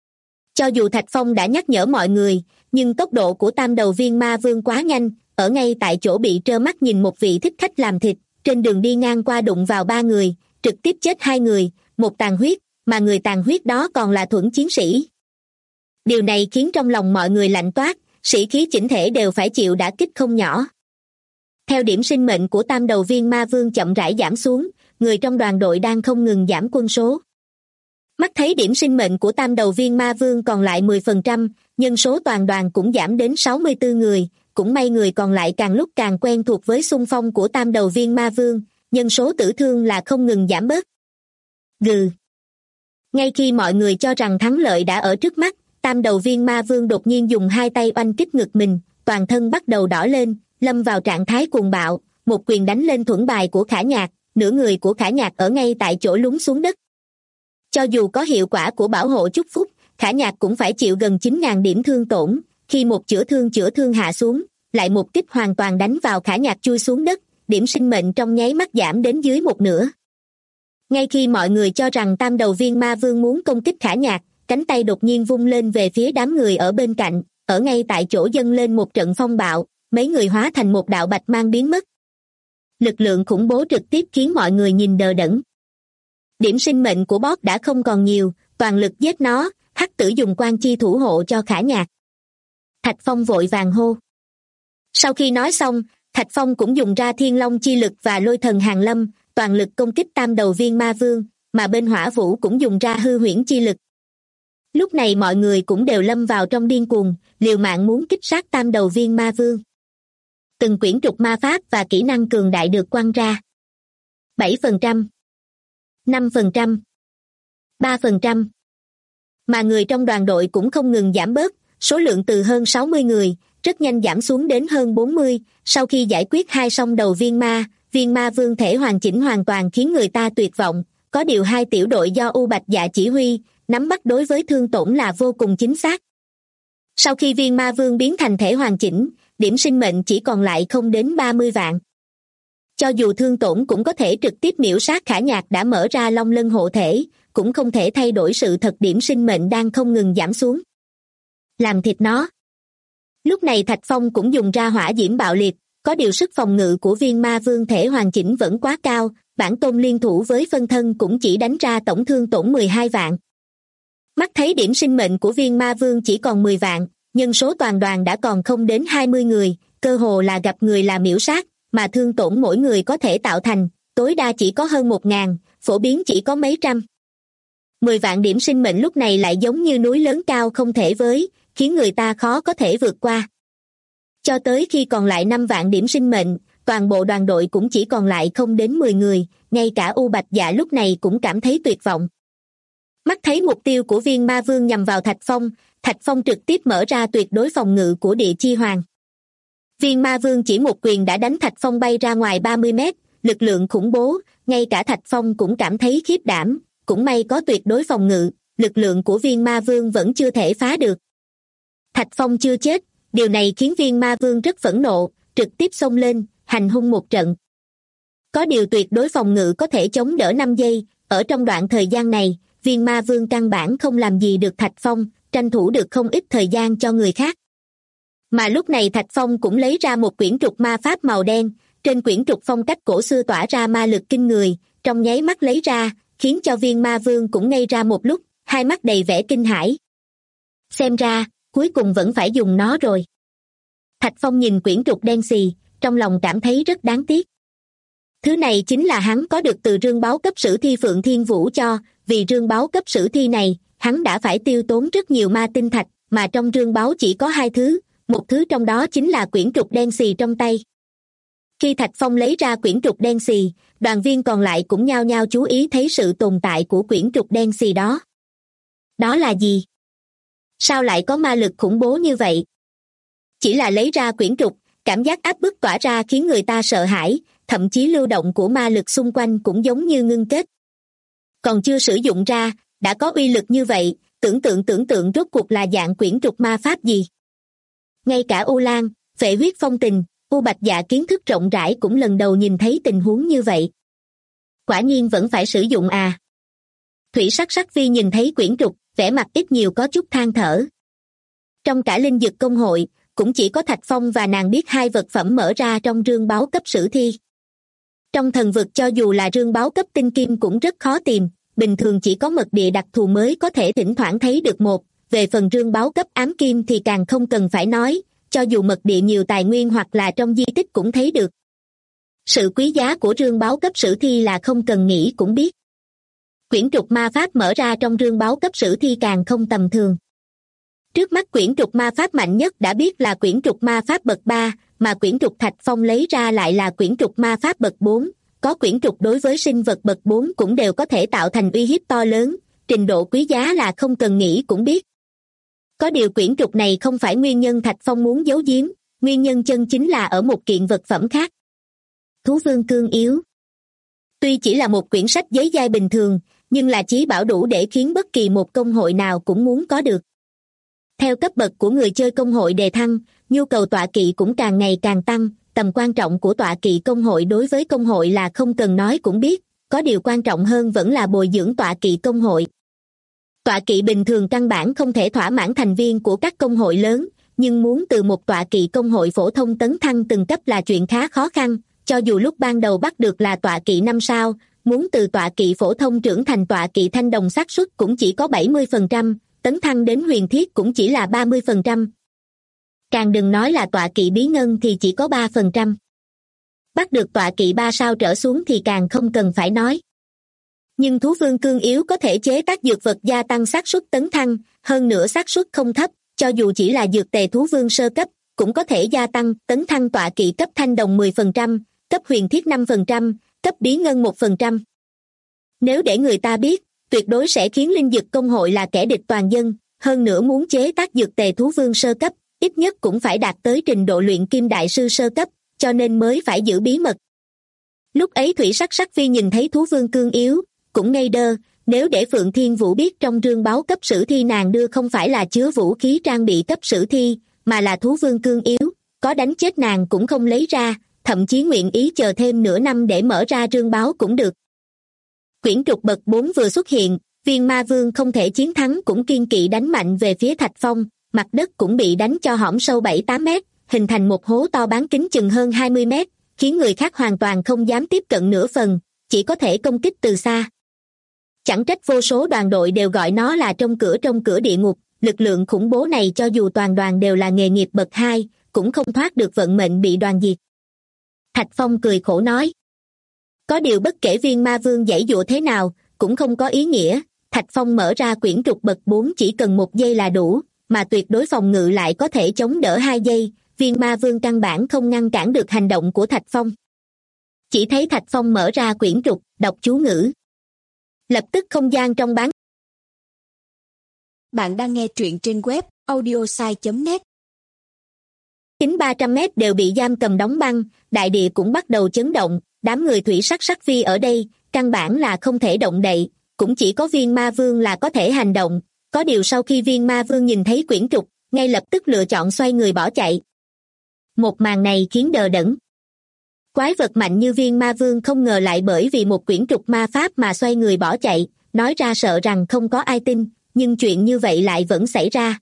Cho dù Thạch Phong đã nhắc nhở mọi người, nhưng tốc độ của tam đầu viên ma vương quá nhanh, ở ngay tại chỗ bị trơ mắt nhìn một vị thích khách làm thịt, trên đường đi ngang qua đụng vào 3 người, trực tiếp chết 2 người, một tàn huyết, mà người tàn huyết đó còn là thuẫn chiến sĩ. Điều này khiến trong lòng mọi người lạnh toát, sĩ khí chỉnh thể đều phải chịu đả kích không nhỏ. Theo điểm sinh mệnh của tam đầu viên ma vương chậm rãi giảm xuống, người trong đoàn đội đang không ngừng giảm quân số. Mắt thấy điểm sinh mệnh của tam đầu viên ma vương còn lại 10%, nhân số toàn đoàn cũng giảm đến 64 người, cũng may người còn lại càng lúc càng quen thuộc với xung phong của tam đầu viên ma vương, nhân số tử thương là không ngừng giảm bớt. Gừ. Ngay khi mọi người cho rằng thắng lợi đã ở trước mắt, tam đầu viên ma vương đột nhiên dùng 2 tay oanh kích ngực mình, toàn thân bắt đầu đỏ lên, lâm vào trạng thái cuồng bạo, một quyền đánh lên thuẫn bài của Khả Nhạc, nửa người của Khả Nhạc ở ngay tại chỗ lún xuống đất. Cho dù có hiệu quả của bảo hộ chúc phúc, Khả Nhạc cũng phải chịu gần 9.000 điểm thương tổn, khi một chữa thương hạ xuống, lại một kích hoàn toàn đánh vào Khả Nhạc chui xuống đất, điểm sinh mệnh trong nháy mắt giảm đến dưới một nửa. Ngay khi mọi người cho rằng tam đầu viên ma vương muốn công kích Khả Nhạc, cánh tay đột nhiên vung lên về phía đám người ở bên cạnh, ở ngay tại chỗ dâng lên một trận phong bạo, mấy người hóa thành một đạo bạch mang biến mất. Lực lượng khủng bố trực tiếp khiến mọi người nhìn đờ đẫn. Điểm sinh mệnh của boss đã không còn nhiều, toàn lực giết nó, Hắc Tử dùng quan chi thủ hộ cho Khả Nhạc. Thạch Phong vội vàng hô. Sau khi nói xong, Thạch Phong cũng dùng ra Thiên Long chi lực và Lôi Thần Hàn Lâm, toàn lực công kích tam đầu viên ma vương, mà bên Hỏa Vũ cũng dùng ra Hư Huyễn chi lực. Lúc này mọi người cũng đều lâm vào trong điên cuồng, liều mạng muốn kích sát tam đầu viên ma vương. Từng quyển trục ma pháp và kỹ năng cường đại được quăng ra. 7%, 5%, 3%. Mà người trong đoàn đội cũng không ngừng giảm bớt, số lượng từ hơn 60 người, rất nhanh giảm xuống đến hơn 40, sau khi giải quyết hai song đầu viên ma vương thể hoàn chỉnh hoàn toàn khiến người ta tuyệt vọng, có điều hai tiểu đội do U Bạch Dạ chỉ huy, nắm bắt đối với thương tổn là vô cùng chính xác. Sau khi viên ma vương biến thành thể hoàn chỉnh, điểm sinh mệnh chỉ còn lại không đến 30 vạn. Cho dù thương tổn cũng có thể trực tiếp miểu sát Khả Nhạc đã mở ra Long Lân hộ thể, cũng không thể thay đổi sự thật điểm sinh mệnh đang không ngừng giảm xuống. Làm thịt nó. Lúc này Thạch Phong cũng dùng ra hỏa diễm bạo liệt, có điều sức phòng ngự của viên ma vương thể hoàn chỉnh vẫn quá cao, bản tôn liên thủ với phân thân cũng chỉ đánh ra tổng thương tổn 12 vạn. Mắt thấy điểm sinh mệnh của viên ma vương chỉ còn 10 vạn, nhân số toàn đoàn đã còn không đến 20 người, cơ hồ là gặp người là miểu sát, mà thương tổn mỗi người có thể tạo thành, tối đa chỉ có hơn 1.000, phổ biến chỉ có mấy trăm. 10 vạn điểm sinh mệnh lúc này lại giống như núi lớn cao không thể với, khiến người ta khó có thể vượt qua. Cho tới khi còn lại 5 vạn điểm sinh mệnh, toàn bộ đoàn đội cũng chỉ còn lại không đến 10 người, ngay cả U Bạch Dạ lúc này cũng cảm thấy tuyệt vọng. Mắt thấy mục tiêu của viên ma vương nhằm vào Thạch Phong trực tiếp mở ra tuyệt đối phòng ngự của địa chi hoàng. Viên ma vương chỉ một quyền đã đánh Thạch Phong bay ra ngoài 30 mét, lực lượng khủng bố, ngay cả Thạch Phong cũng cảm thấy khiếp đảm, cũng may có tuyệt đối phòng ngự, lực lượng của viên ma vương vẫn chưa thể phá được. Thạch Phong chưa chết, điều này khiến viên ma vương rất phẫn nộ, trực tiếp xông lên, hành hung một trận. Có điều tuyệt đối phòng ngự có thể chống đỡ 5 giây, ở trong đoạn thời gian này, viên ma vương căn bản không làm gì được Thạch Phong, tranh thủ được không ít thời gian cho người khác. Mà lúc này Thạch Phong cũng lấy ra một quyển trục ma pháp màu đen, trên quyển trục phong cách cổ xưa tỏa ra ma lực kinh người, trong nháy mắt lấy ra, khiến cho viên ma vương cũng ngây ra một lúc, hai mắt đầy vẻ kinh hãi. Xem ra, cuối cùng vẫn phải dùng nó rồi. Thạch Phong nhìn quyển trục đen xì, trong lòng cảm thấy rất đáng tiếc. Thứ này chính là hắn có được từ rương báu cấp sử thi Phượng Thiên Vũ cho, vì rương báu cấp sử thi này, hắn đã phải tiêu tốn rất nhiều ma tinh thạch, mà trong rương báu chỉ có 2 thứ, một thứ trong đó chính là quyển trục đen xì trong tay. Khi Thạch Phong lấy ra quyển trục đen xì, đoàn viên còn lại cũng nhao nhao chú ý thấy sự tồn tại của quyển trục đen xì đó. Đó là gì? Sao lại có ma lực khủng bố như vậy? Chỉ là lấy ra quyển trục, cảm giác áp bức tỏa ra khiến người ta sợ hãi, thậm chí lưu động của ma lực xung quanh cũng giống như ngưng kết. Còn chưa sử dụng ra, đã có uy lực như vậy, tưởng tượng rốt cuộc là dạng quyển trục ma pháp gì? Ngay cả U Lan, Phệ Huyết Phong Tình, U Bạch Dạ kiến thức rộng rãi cũng lần đầu nhìn thấy tình huống như vậy. Quả nhiên vẫn phải sử dụng à? Thủy Sắc Sắc Vi nhìn thấy quyển trục, vẻ mặt ít nhiều có chút than thở. Trong cả linh dực công hội, cũng chỉ có Thạch Phong và nàng biết 2 vật phẩm mở ra trong rương báu cấp sử thi. Trong thần vực cho dù là rương báu cấp tinh kim cũng rất khó tìm, bình thường chỉ có mật địa đặc thù mới có thể thỉnh thoảng thấy được một, về phần rương báu cấp ám kim thì càng không cần phải nói, cho dù mật địa nhiều tài nguyên hoặc là trong di tích cũng thấy được. Sự quý giá của rương báu cấp sử thi là không cần nghĩ cũng biết. Quyển trục ma pháp mở ra trong rương báu cấp sử thi càng không tầm thường. Trước mắt quyển trục ma pháp mạnh nhất đã biết là quyển trục ma pháp bậc 3, mà quyển trục Thạch Phong lấy ra lại là quyển trục ma pháp bậc 4, có quyển trục đối với sinh vật bậc 4 cũng đều có thể tạo thành uy hiếp to lớn, trình độ quý giá là không cần nghĩ cũng biết. Có điều quyển trục này không phải nguyên nhân Thạch Phong muốn giấu giếm, nguyên nhân chân chính là ở một kiện vật phẩm khác. Thú vương cương yếu. Tuy chỉ là một quyển sách giấy giai bình thường, nhưng là chí bảo đủ để khiến bất kỳ một công hội nào cũng muốn có được. Theo cấp bậc của người chơi công hội đề thăng, nhu cầu tọa kỵ cũng càng ngày càng tăng. Tầm quan trọng của tọa kỵ công hội đối với công hội là không cần nói cũng biết, có điều quan trọng hơn vẫn là bồi dưỡng tọa kỵ công hội. Tọa kỵ bình thường căn bản không thể thỏa mãn thành viên của các công hội lớn, nhưng muốn từ một tọa kỵ công hội phổ thông tấn thăng từng cấp là chuyện khá khó khăn, cho dù lúc ban đầu bắt được là tọa kỵ 5 sao, muốn từ tọa kỵ phổ thông trưởng thành tọa kỵ thanh đồng xác suất cũng chỉ có 70%, tấn thăng đến huyền thiết cũng chỉ là 30%. Càng đừng nói là tọa kỵ bí ngân thì chỉ có 3%. Bắt được tọa kỵ 3 sao trở xuống thì càng không cần phải nói. Nhưng thú vương cương yếu có thể chế tác dược vật gia tăng xác suất tấn thăng, hơn nữa xác suất không thấp, cho dù chỉ là dược tề thú vương sơ cấp, cũng có thể gia tăng tấn thăng tọa kỵ cấp thanh đồng 10%, cấp huyền thiết 5%, cấp bí ngân 1%. Nếu để người ta biết, tuyệt đối sẽ khiến linh dược công hội là kẻ địch toàn dân, hơn nữa muốn chế tác dược tề thú vương sơ cấp, ít nhất cũng phải đạt tới trình độ luyện kim đại sư sơ cấp, cho nên mới phải giữ bí mật. Lúc ấy Thủy Sắc Sắc Phi nhìn thấy thú vương cương yếu, cũng ngây đơ, nếu để Phượng Thiên Vũ biết trong rương báu cấp sử thi nàng đưa không phải là chứa vũ khí trang bị cấp sử thi, mà là thú vương cương yếu, có đánh chết nàng cũng không lấy ra, thậm chí nguyện ý chờ thêm nửa năm để mở ra rương báu cũng được. Quyển trục bậc 4 vừa xuất hiện, viên ma vương không thể chiến thắng cũng kiên kỵ đánh mạnh về phía Thạch Phong, mặt đất cũng bị đánh cho hõm sâu 7-8 mét, hình thành một hố to bán kính chừng hơn 20 mét, khiến người khác hoàn toàn không dám tiếp cận nửa phần, chỉ có thể công kích từ xa. Chẳng trách vô số đoàn đội đều gọi nó là trong cửa địa ngục, lực lượng khủng bố này cho dù toàn đoàn đều là nghề nghiệp bậc 2, cũng không thoát được vận mệnh bị đoàn diệt. Thạch Phong cười khổ nói. Có điều bất kể viên ma vương giãy giụa thế nào, cũng không có ý nghĩa, Thạch Phong mở ra quyển trục bậc 4 chỉ cần 1 giây là đủ, mà tuyệt đối phòng ngự lại có thể chống đỡ 2 giây, viên ma vương căn bản không ngăn cản được hành động của Thạch Phong. Chỉ thấy Thạch Phong mở ra quyển trục, đọc chú ngữ. Lập tức không gian trong bán. Bạn đang nghe truyện trên web audiosai.net. Kính 300 mét đều bị giam cầm đóng băng, đại địa cũng bắt đầu chấn động, đám người Thủy Sắc Sắc Phi ở đây, căn bản là không thể động đậy, cũng chỉ có viên ma vương là có thể hành động, có điều sau khi viên ma vương nhìn thấy quyển trục, ngay lập tức lựa chọn xoay người bỏ chạy. Một màn này khiến đờ đẫn. Quái vật mạnh như viên ma vương không ngờ lại bởi vì một quyển trục ma pháp mà xoay người bỏ chạy, nói ra sợ rằng không có ai tin, nhưng chuyện như vậy lại vẫn xảy ra.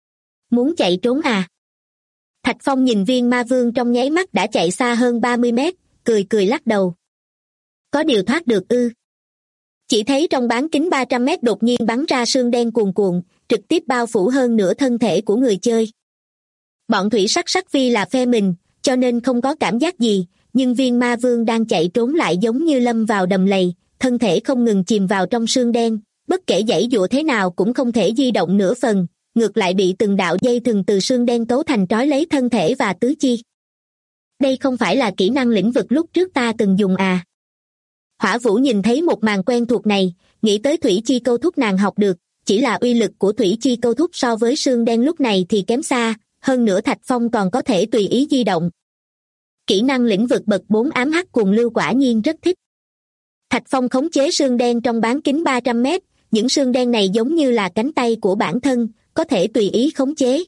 Muốn chạy trốn à? Thạch Phong nhìn viên ma vương trong nháy mắt đã chạy xa hơn 30 mét, cười cười lắc đầu. Có điều thoát được ư? Chỉ thấy trong bán kính 300 mét đột nhiên bắn ra sương đen cuồn cuộn, trực tiếp bao phủ hơn nửa thân thể của người chơi. Bọn Thủy Sắc Sắc Phi là phe mình, cho nên không có cảm giác gì, nhưng viên ma vương đang chạy trốn lại giống như lâm vào đầm lầy, thân thể không ngừng chìm vào trong sương đen, bất kể giãy giụa thế nào cũng không thể di động nửa phần, ngược lại bị từng đạo dây thừng từ sương đen cấu thành trói lấy thân thể và tứ chi. Đây không phải là kỹ năng lĩnh vực lúc trước ta từng dùng à? Hỏa Vũ nhìn thấy một màn quen thuộc này, nghĩ tới thủy chi câu thúc nàng học được, chỉ là uy lực của thủy chi câu thúc so với sương đen lúc này thì kém xa, hơn nữa Thạch Phong còn có thể tùy ý di động. Kỹ năng lĩnh vực bậc 4 ám hắc cuồng lưu quả nhiên rất thích. Thạch Phong khống chế sương đen trong bán kính 300 mét, những sương đen này giống như là cánh tay của bản thân, có thể tùy ý khống chế.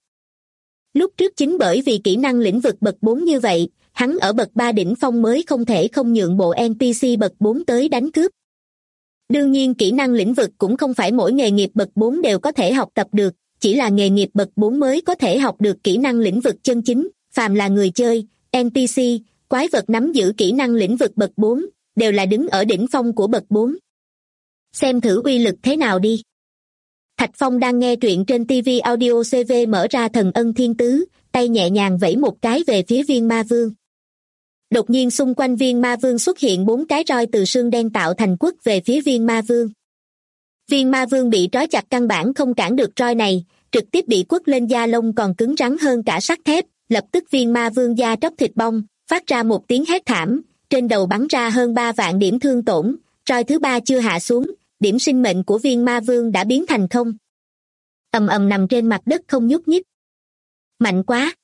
Lúc trước chính bởi vì kỹ năng lĩnh vực bậc 4 như vậy, hắn ở bậc 3 đỉnh phong mới không thể không nhượng bộ NPC bậc 4 tới đánh cướp. Đương nhiên kỹ năng lĩnh vực cũng không phải mỗi nghề nghiệp bậc 4 đều có thể học tập được, chỉ là nghề nghiệp bậc 4 mới có thể học được kỹ năng lĩnh vực chân chính, phàm là người chơi, NPC, quái vật nắm giữ kỹ năng lĩnh vực bậc 4, đều là đứng ở đỉnh phong của bậc 4. Xem thử uy lực thế nào đi. Thạch Phong đang nghe truyện trên TV Audio CV mở ra thần ân thiên tứ, tay nhẹ nhàng vẫy một cái về phía viên ma vương. Đột nhiên xung quanh viên ma vương xuất hiện 4 cái roi từ sương đen tạo thành quất về phía viên ma vương. Viên ma vương bị trói chặt căn bản không cản được roi này, trực tiếp bị quất lên da lông còn cứng rắn hơn cả sắt thép, lập tức viên ma vương da tróc thịt bong, phát ra một tiếng hét thảm, trên đầu bắn ra hơn 3 vạn điểm thương tổn, roi thứ 3 chưa hạ xuống, điểm sinh mệnh của viên ma vương đã biến thành không. Ầm ầm nằm trên mặt đất không nhúc nhích. Mạnh quá!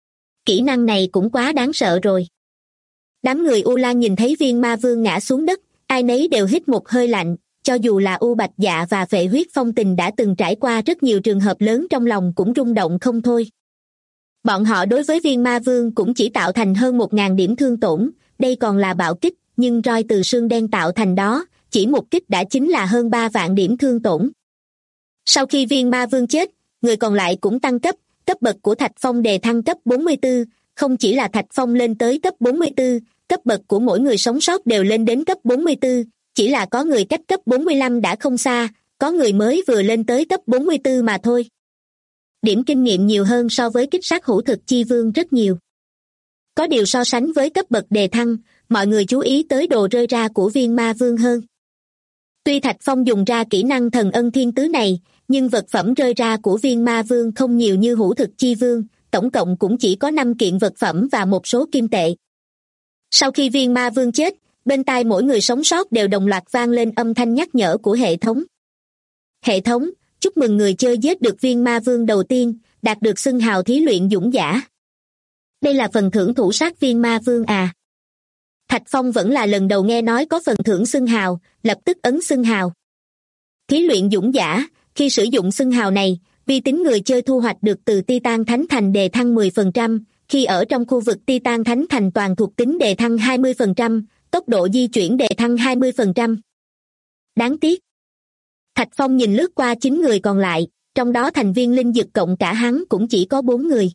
Kỹ năng này cũng quá đáng sợ rồi. Đám người U Lan nhìn thấy viên ma vương ngã xuống đất, ai nấy đều hít một hơi lạnh, cho dù là U Bạch Dạ và Phệ Huyết Phong Tình đã từng trải qua rất nhiều trường hợp lớn trong lòng cũng rung động không thôi. Bọn họ đối với Viên Ma Vương cũng chỉ tạo thành hơn 1.000 điểm thương tổn, đây còn là bạo kích, nhưng roi từ xương đen tạo thành đó, chỉ một kích đã chính là hơn 3 vạn điểm thương tổn. Sau khi Viên Ma Vương chết, người còn lại cũng tăng cấp, cấp bậc của Thạch Phong đề thăng cấp 44, không chỉ là Thạch Phong lên tới cấp 44, cấp bậc của mỗi người sống sót đều lên đến cấp 44, chỉ là có người cách cấp 45 đã không xa, có người mới vừa lên tới cấp 44 mà thôi. Điểm kinh nghiệm nhiều hơn so với kích sát hữu thực chi vương rất nhiều. Có điều so sánh với cấp bậc đề thăng, mọi người chú ý tới đồ rơi ra của Viên Ma Vương hơn. Tuy Thạch Phong dùng ra kỹ năng thần ân thiên tứ này, nhưng vật phẩm rơi ra của Viên Ma Vương không nhiều như hữu thực chi vương, tổng cộng cũng chỉ có 5 kiện vật phẩm và một số kim tệ. Sau khi Viên Ma Vương chết, bên tai mỗi người sống sót đều đồng loạt vang lên âm thanh nhắc nhở của hệ thống. Hệ thống, chúc mừng người chơi giết được Viên Ma Vương đầu tiên, đạt được xưng hào thí luyện dũng giả. Đây là phần thưởng thủ sát Viên Ma Vương à? Thạch Phong vẫn là lần đầu nghe nói có phần thưởng xưng hào, lập tức ấn xưng hào. Thí luyện dũng giả, khi sử dụng xưng hào này, vi tính người chơi thu hoạch được từ Titan Thánh Thành đề thăng 10%, khi ở trong khu vực Titan Thánh Thành toàn thuộc tính đề thăng 20%, tốc độ di chuyển đề thăng 20%. Đáng tiếc. Thạch Phong nhìn lướt qua 9 người còn lại, trong đó thành viên linh dực cộng cả hắn cũng chỉ có 4 người.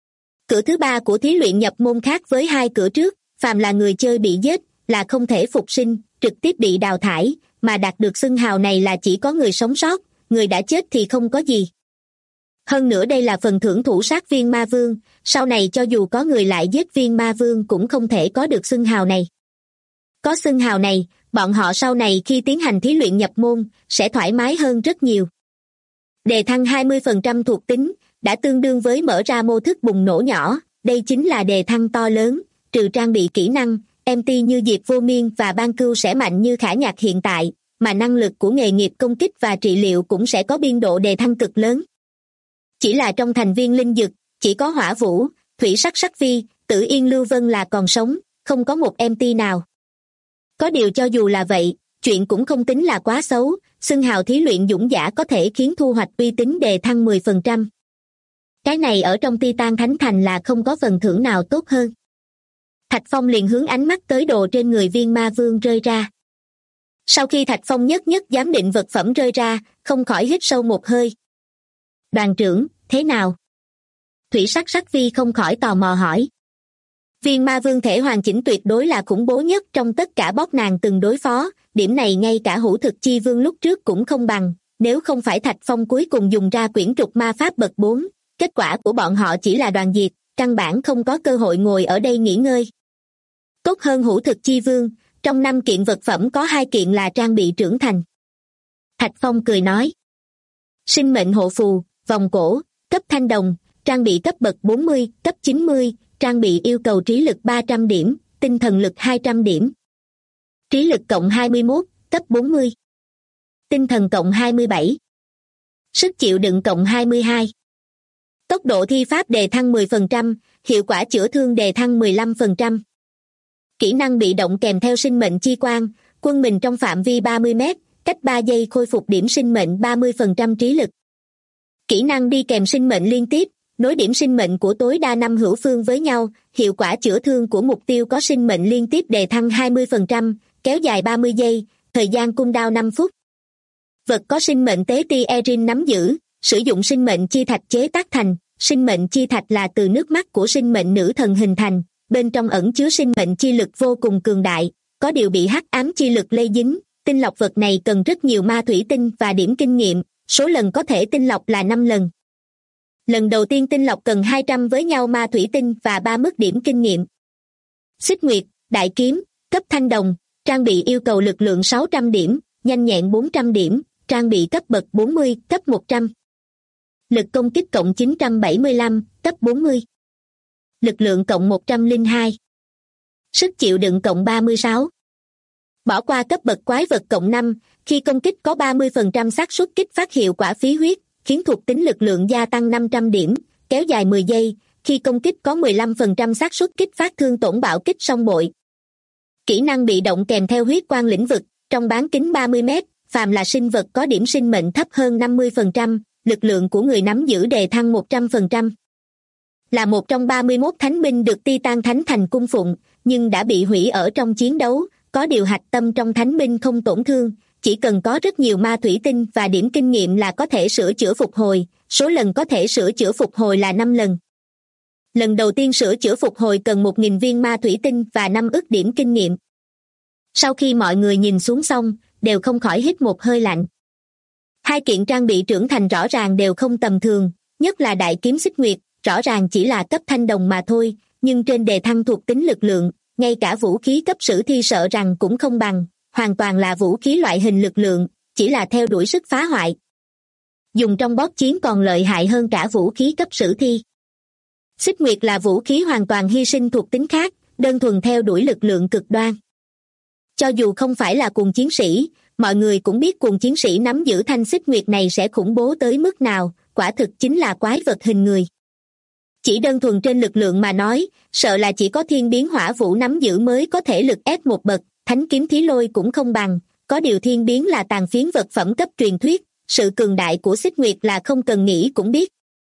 Cửa thứ 3 của thí luyện nhập môn khác với 2 cửa trước, phàm là người chơi bị giết, là không thể phục sinh, trực tiếp bị đào thải, mà đạt được xưng hào này là chỉ có người sống sót, người đã chết thì không có gì. Hơn nữa đây là phần thưởng thủ sát Viên Ma Vương, sau này cho dù có người lại giết Viên Ma Vương cũng không thể có được xưng hào này. Có xưng hào này, bọn họ sau này khi tiến hành thí luyện nhập môn, sẽ thoải mái hơn rất nhiều. Đề thăng 20% thuộc tính, đã tương đương với mở ra mô thức bùng nổ nhỏ, đây chính là đề thăng to lớn, trừ trang bị kỹ năng, MT như Diệp Vô Miên và Ban Cưu sẽ mạnh như Khả Nhạc hiện tại, mà năng lực của nghề nghiệp công kích và trị liệu cũng sẽ có biên độ đề thăng cực lớn. Chỉ là trong thành viên linh dực, chỉ có Hỏa Vũ, Thủy Sắc Sắc Vi, Tử Yên Lưu Vân là còn sống, không có một MT nào. Có điều cho dù là vậy, chuyện cũng không tính là quá xấu, xưng hào thí luyện dũng giả có thể khiến thu hoạch uy tín đề thăng 10%. Cái này ở trong Titan Thánh Thành là không có phần thưởng nào tốt hơn. Thạch Phong liền hướng ánh mắt tới đồ trên người Viên Ma Vương rơi ra. Sau khi Thạch Phong nhất giám định vật phẩm rơi ra, không khỏi hít sâu một hơi. Đoàn trưởng, thế nào? Thủy Sắc Sắc Vi không khỏi tò mò hỏi. Viên Ma Vương thể hoàn chỉnh tuyệt đối là khủng bố nhất trong tất cả bóc nàng từng đối phó, điểm này ngay cả hữu thực chi vương lúc trước cũng không bằng, nếu không phải Thạch Phong cuối cùng dùng ra quyển trục ma pháp bậc 4, kết quả của bọn họ chỉ là đoàn diệt, căn bản không có cơ hội ngồi ở đây nghỉ ngơi. Tốt hơn hữu thực chi vương, trong 5 kiện vật phẩm có 2 kiện là trang bị trưởng thành. Thạch Phong cười nói. Sinh mệnh hộ phù, vòng cổ, cấp thanh đồng, trang bị cấp bậc 40, cấp 90, trang bị yêu cầu trí lực 300 điểm, tinh thần lực 200 điểm. Trí lực cộng 21, cấp 40. Tinh thần cộng 27. Sức chịu đựng cộng 22. Tốc độ thi pháp đề thăng 10%, hiệu quả chữa thương đề thăng 15%. Kỹ năng bị động kèm theo sinh mệnh chi quang, quân mình trong phạm vi 30 mét, cách 3 giây khôi phục điểm sinh mệnh 30% trí lực. Kỹ năng đi kèm sinh mệnh liên tiếp, nối điểm sinh mệnh của tối đa 5 hữu phương với nhau, hiệu quả chữa thương của mục tiêu có sinh mệnh liên tiếp đề thăng 20%, kéo dài 30 giây, thời gian cooldown 5 phút. Vật có sinh mệnh tế ti Erin nắm giữ, sử dụng sinh mệnh chi thạch chế tác thành, sinh mệnh chi thạch là từ nước mắt của sinh mệnh nữ thần hình thành, bên trong ẩn chứa sinh mệnh chi lực vô cùng cường đại, có điều bị hắc ám chi lực lây dính, tinh lọc vật này cần rất nhiều ma thủy tinh và điểm kinh nghiệm, số lần có thể tinh lọc là 5 lần. Lần đầu tiên tinh lọc cần 200 với nhau ma thủy tinh và 3 mức điểm kinh nghiệm. Xích Nguyệt, Đại Kiếm, cấp thanh đồng, trang bị yêu cầu lực lượng 600 điểm, nhanh nhẹn 400 điểm, trang bị cấp bậc 40, cấp 100. Lực công kích cộng 975, cấp 40. Lực lượng cộng 102. Sức chịu đựng cộng 36. Bỏ qua cấp bậc quái vật cộng 5, khi công kích có 30% xác suất kích phát hiệu quả phí huyết, khiến thuộc tính lực lượng gia tăng 500 điểm, kéo dài 10 giây, khi công kích có 15% xác suất kích phát thương tổn bạo kích song bội. Kỹ năng bị động kèm theo huyết quang lĩnh vực, trong bán kính 30 mét, phàm là sinh vật có điểm sinh mệnh thấp hơn 50%, lực lượng của người nắm giữ đề thăng 100%. Là một trong 31 thánh binh được Titan Thánh Thành cung phụng, nhưng đã bị hủy ở trong chiến đấu, có điều hạch tâm trong thánh binh không tổn thương, chỉ cần có rất nhiều ma thủy tinh và điểm kinh nghiệm là có thể sửa chữa phục hồi, số lần có thể sửa chữa phục hồi là 5 lần. Lần đầu tiên sửa chữa phục hồi cần 1.000 viên ma thủy tinh và 5 ức điểm kinh nghiệm. Sau khi mọi người nhìn xuống xong, đều không khỏi hít một hơi lạnh. Hai kiện trang bị trưởng thành rõ ràng đều không tầm thường, nhất là đại kiếm xích nguyệt, rõ ràng chỉ là cấp thanh đồng mà thôi, nhưng trên đề thăng thuộc tính lực lượng, ngay cả vũ khí cấp sử thi sợ rằng cũng không bằng, hoàn toàn là vũ khí loại hình lực lượng, chỉ là theo đuổi sức phá hoại. Dùng trong bóp chiến còn lợi hại hơn cả vũ khí cấp sử thi. Xích nguyệt là vũ khí hoàn toàn hy sinh thuộc tính khác, đơn thuần theo đuổi lực lượng cực đoan. Cho dù không phải là cuồng chiến sĩ, mọi người cũng biết cuồng chiến sĩ nắm giữ thanh xích nguyệt này sẽ khủng bố tới mức nào, quả thực chính là quái vật hình người. Chỉ đơn thuần trên lực lượng mà nói, sợ là chỉ có thiên biến hỏa vũ nắm giữ mới có thể lực ép một bậc, thánh kiếm thí lôi cũng không bằng, có điều thiên biến là tàn phiến vật phẩm cấp truyền thuyết, sự cường đại của xích nguyệt là không cần nghĩ cũng biết.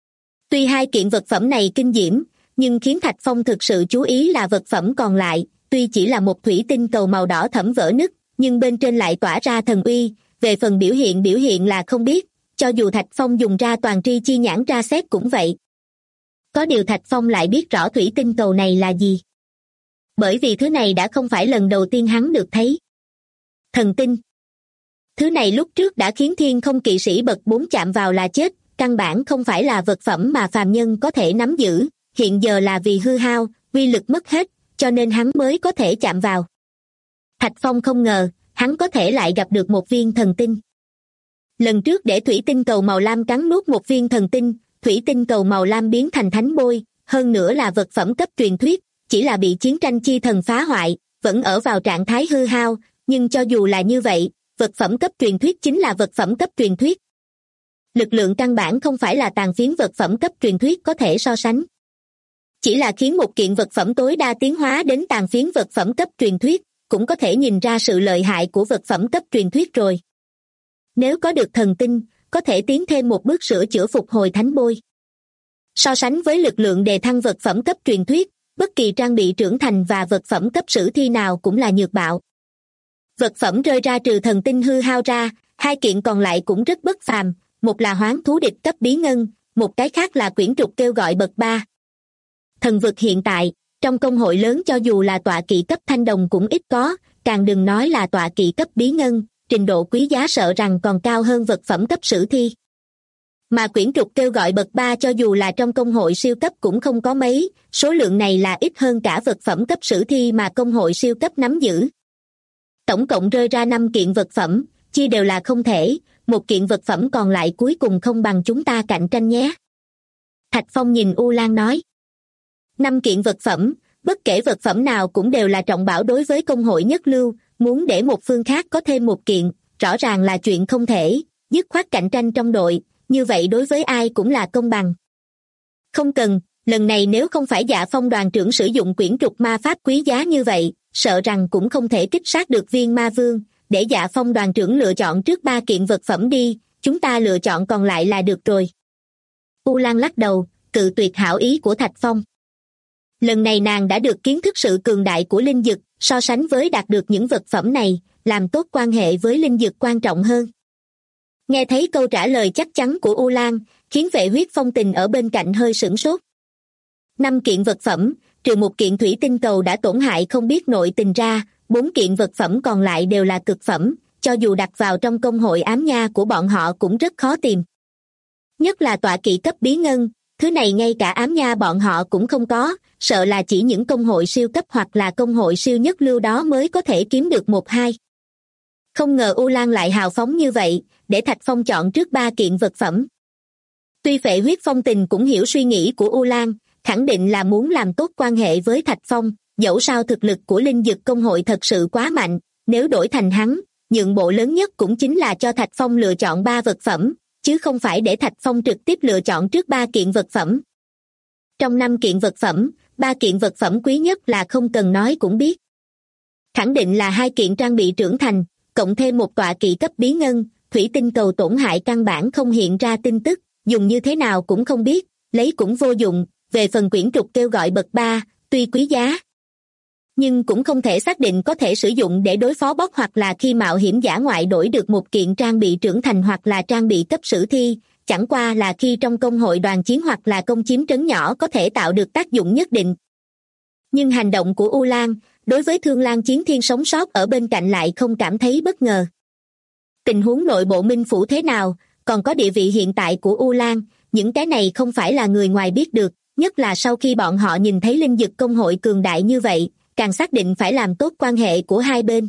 Tuy hai kiện vật phẩm này kinh diễm, nhưng khiến Thạch Phong thực sự chú ý là vật phẩm còn lại, tuy chỉ là một thủy tinh cầu màu đỏ thẫm vỡ nứt, nhưng bên trên lại tỏa ra thần uy, về phần biểu hiện là không biết, cho dù Thạch Phong dùng ra toàn tri chi nhãn tra xét cũng vậy. Có điều Thạch Phong lại biết rõ thủy tinh cầu này là gì. Bởi vì thứ này đã không phải lần đầu tiên hắn được thấy. Thần tinh. Thứ này lúc trước đã khiến thiên không kỵ sĩ bậc 4 chạm vào là chết, căn bản không phải là vật phẩm mà phàm nhân có thể nắm giữ, hiện giờ là vì hư hao, uy lực mất hết, cho nên hắn mới có thể chạm vào. Thạch Phong không ngờ, hắn có thể lại gặp được một viên thần tinh. Lần trước để thủy tinh cầu màu lam cắn nuốt một viên thần tinh, thủy tinh cầu màu lam biến thành thánh bôi, hơn nữa là vật phẩm cấp truyền thuyết, chỉ là bị chiến tranh chi thần phá hoại, vẫn ở vào trạng thái hư hao, nhưng cho dù là như vậy, vật phẩm cấp truyền thuyết chính là vật phẩm cấp truyền thuyết. Lực lượng căn bản không phải là tàn phiến vật phẩm cấp truyền thuyết có thể so sánh. Chỉ là khiến một kiện vật phẩm tối đa tiến hóa đến tàn phiến vật phẩm cấp truyền thuyết, cũng có thể nhìn ra sự lợi hại của vật phẩm cấp truyền thuyết rồi. Nếu có được thần tinh, có thể tiến thêm một bước sửa chữa phục hồi thánh bôi. So sánh với lực lượng đề thăng vật phẩm cấp truyền thuyết, bất kỳ trang bị trưởng thành và vật phẩm cấp sử thi nào cũng là nhược bạo. Vật phẩm rơi ra trừ thần tinh hư hao ra, hai kiện còn lại cũng rất bất phàm, một là hoán thú địch cấp bí ngân, một cái khác là quyển trục kêu gọi bậc 3. Thần vực hiện tại, trong công hội lớn cho dù là tọa kỵ cấp thanh đồng cũng ít có, càng đừng nói là tọa kỵ cấp bí ngân, trình độ quý giá sợ rằng còn cao hơn vật phẩm cấp sử thi. Mà quyển trục kêu gọi bậc 3 cho dù là trong công hội siêu cấp cũng không có mấy, số lượng này là ít hơn cả vật phẩm cấp sử thi mà công hội siêu cấp nắm giữ. Tổng cộng rơi ra 5 kiện vật phẩm, chia đều là không thể, một kiện vật phẩm còn lại cuối cùng không bằng chúng ta cạnh tranh nhé. Thạch Phong nhìn U Lan nói. 5 kiện vật phẩm, bất kể vật phẩm nào cũng đều là trọng bảo đối với công hội nhất lưu, muốn để một phương khác có thêm một kiện, rõ ràng là chuyện không thể, dứt khoát cạnh tranh trong đội, như vậy đối với ai cũng là công bằng. Không cần, lần này nếu không phải Dạ Phong đoàn trưởng sử dụng quyển trục ma pháp quý giá như vậy, sợ rằng cũng không thể kích sát được viên ma vương, để Dạ Phong đoàn trưởng lựa chọn trước 3 kiện vật phẩm đi, chúng ta lựa chọn còn lại là được rồi. U Lan lắc đầu, cự tuyệt hảo ý của Thạch Phong. Lần này nàng đã được kiến thức sự cường đại của linh dực, so sánh với đạt được những vật phẩm này, làm tốt quan hệ với linh dực quan trọng hơn. Nghe thấy câu trả lời chắc chắn của U Lan, khiến Vệ Huyết Phong Tình ở bên cạnh hơi sửng sốt. 5 kiện vật phẩm, trừ một kiện thủy tinh cầu đã tổn hại không biết nội tình ra, 4 kiện vật phẩm còn lại đều là cực phẩm, cho dù đặt vào trong công hội ám nha của bọn họ cũng rất khó tìm. Nhất là tọa kỵ cấp bí ngân, thứ này ngay cả ám nha bọn họ cũng không có, sợ là chỉ những công hội siêu cấp hoặc là công hội siêu nhất lưu đó mới có thể kiếm được 1-2. Không ngờ U Lan lại hào phóng như vậy, để Thạch Phong chọn trước 3 kiện vật phẩm. Tuy Vệ Huyết Phong Tình cũng hiểu suy nghĩ của U Lan, khẳng định là muốn làm tốt quan hệ với Thạch Phong, dẫu sao thực lực của linh dực công hội thật sự quá mạnh, nếu đổi thành hắn, nhượng bộ lớn nhất cũng chính là cho Thạch Phong lựa chọn 3 vật phẩm, chứ không phải để Thạch Phong trực tiếp lựa chọn trước 3 kiện vật phẩm. Trong 5 kiện vật phẩm, 3 kiện vật phẩm quý nhất là không cần nói cũng biết. Khẳng định là 2 kiện trang bị trưởng thành, cộng thêm một tọa kỵ cấp bí ngân, thủy tinh cầu tổn hại căn bản không hiện ra tin tức, dùng như thế nào cũng không biết, lấy cũng vô dụng. Về phần quyển trục kêu gọi bậc 3, tuy quý giá, nhưng cũng không thể xác định có thể sử dụng để đối phó boss, hoặc là khi mạo hiểm dã ngoại đổi được một kiện trang bị trưởng thành hoặc là trang bị cấp sử thi, chẳng qua là khi trong công hội đoàn chiến hoặc là công chiếm trấn nhỏ có thể tạo được tác dụng nhất định. Nhưng hành động của U Lan, đối với Thương Lan Chiến Thiên sống sót ở bên cạnh lại không cảm thấy bất ngờ. Tình huống nội bộ Minh Phủ thế nào, còn có địa vị hiện tại của U Lan, những cái này không phải là người ngoài biết được, nhất là sau khi bọn họ nhìn thấy linh dực công hội cường đại như vậy, càng xác định phải làm tốt quan hệ của hai bên.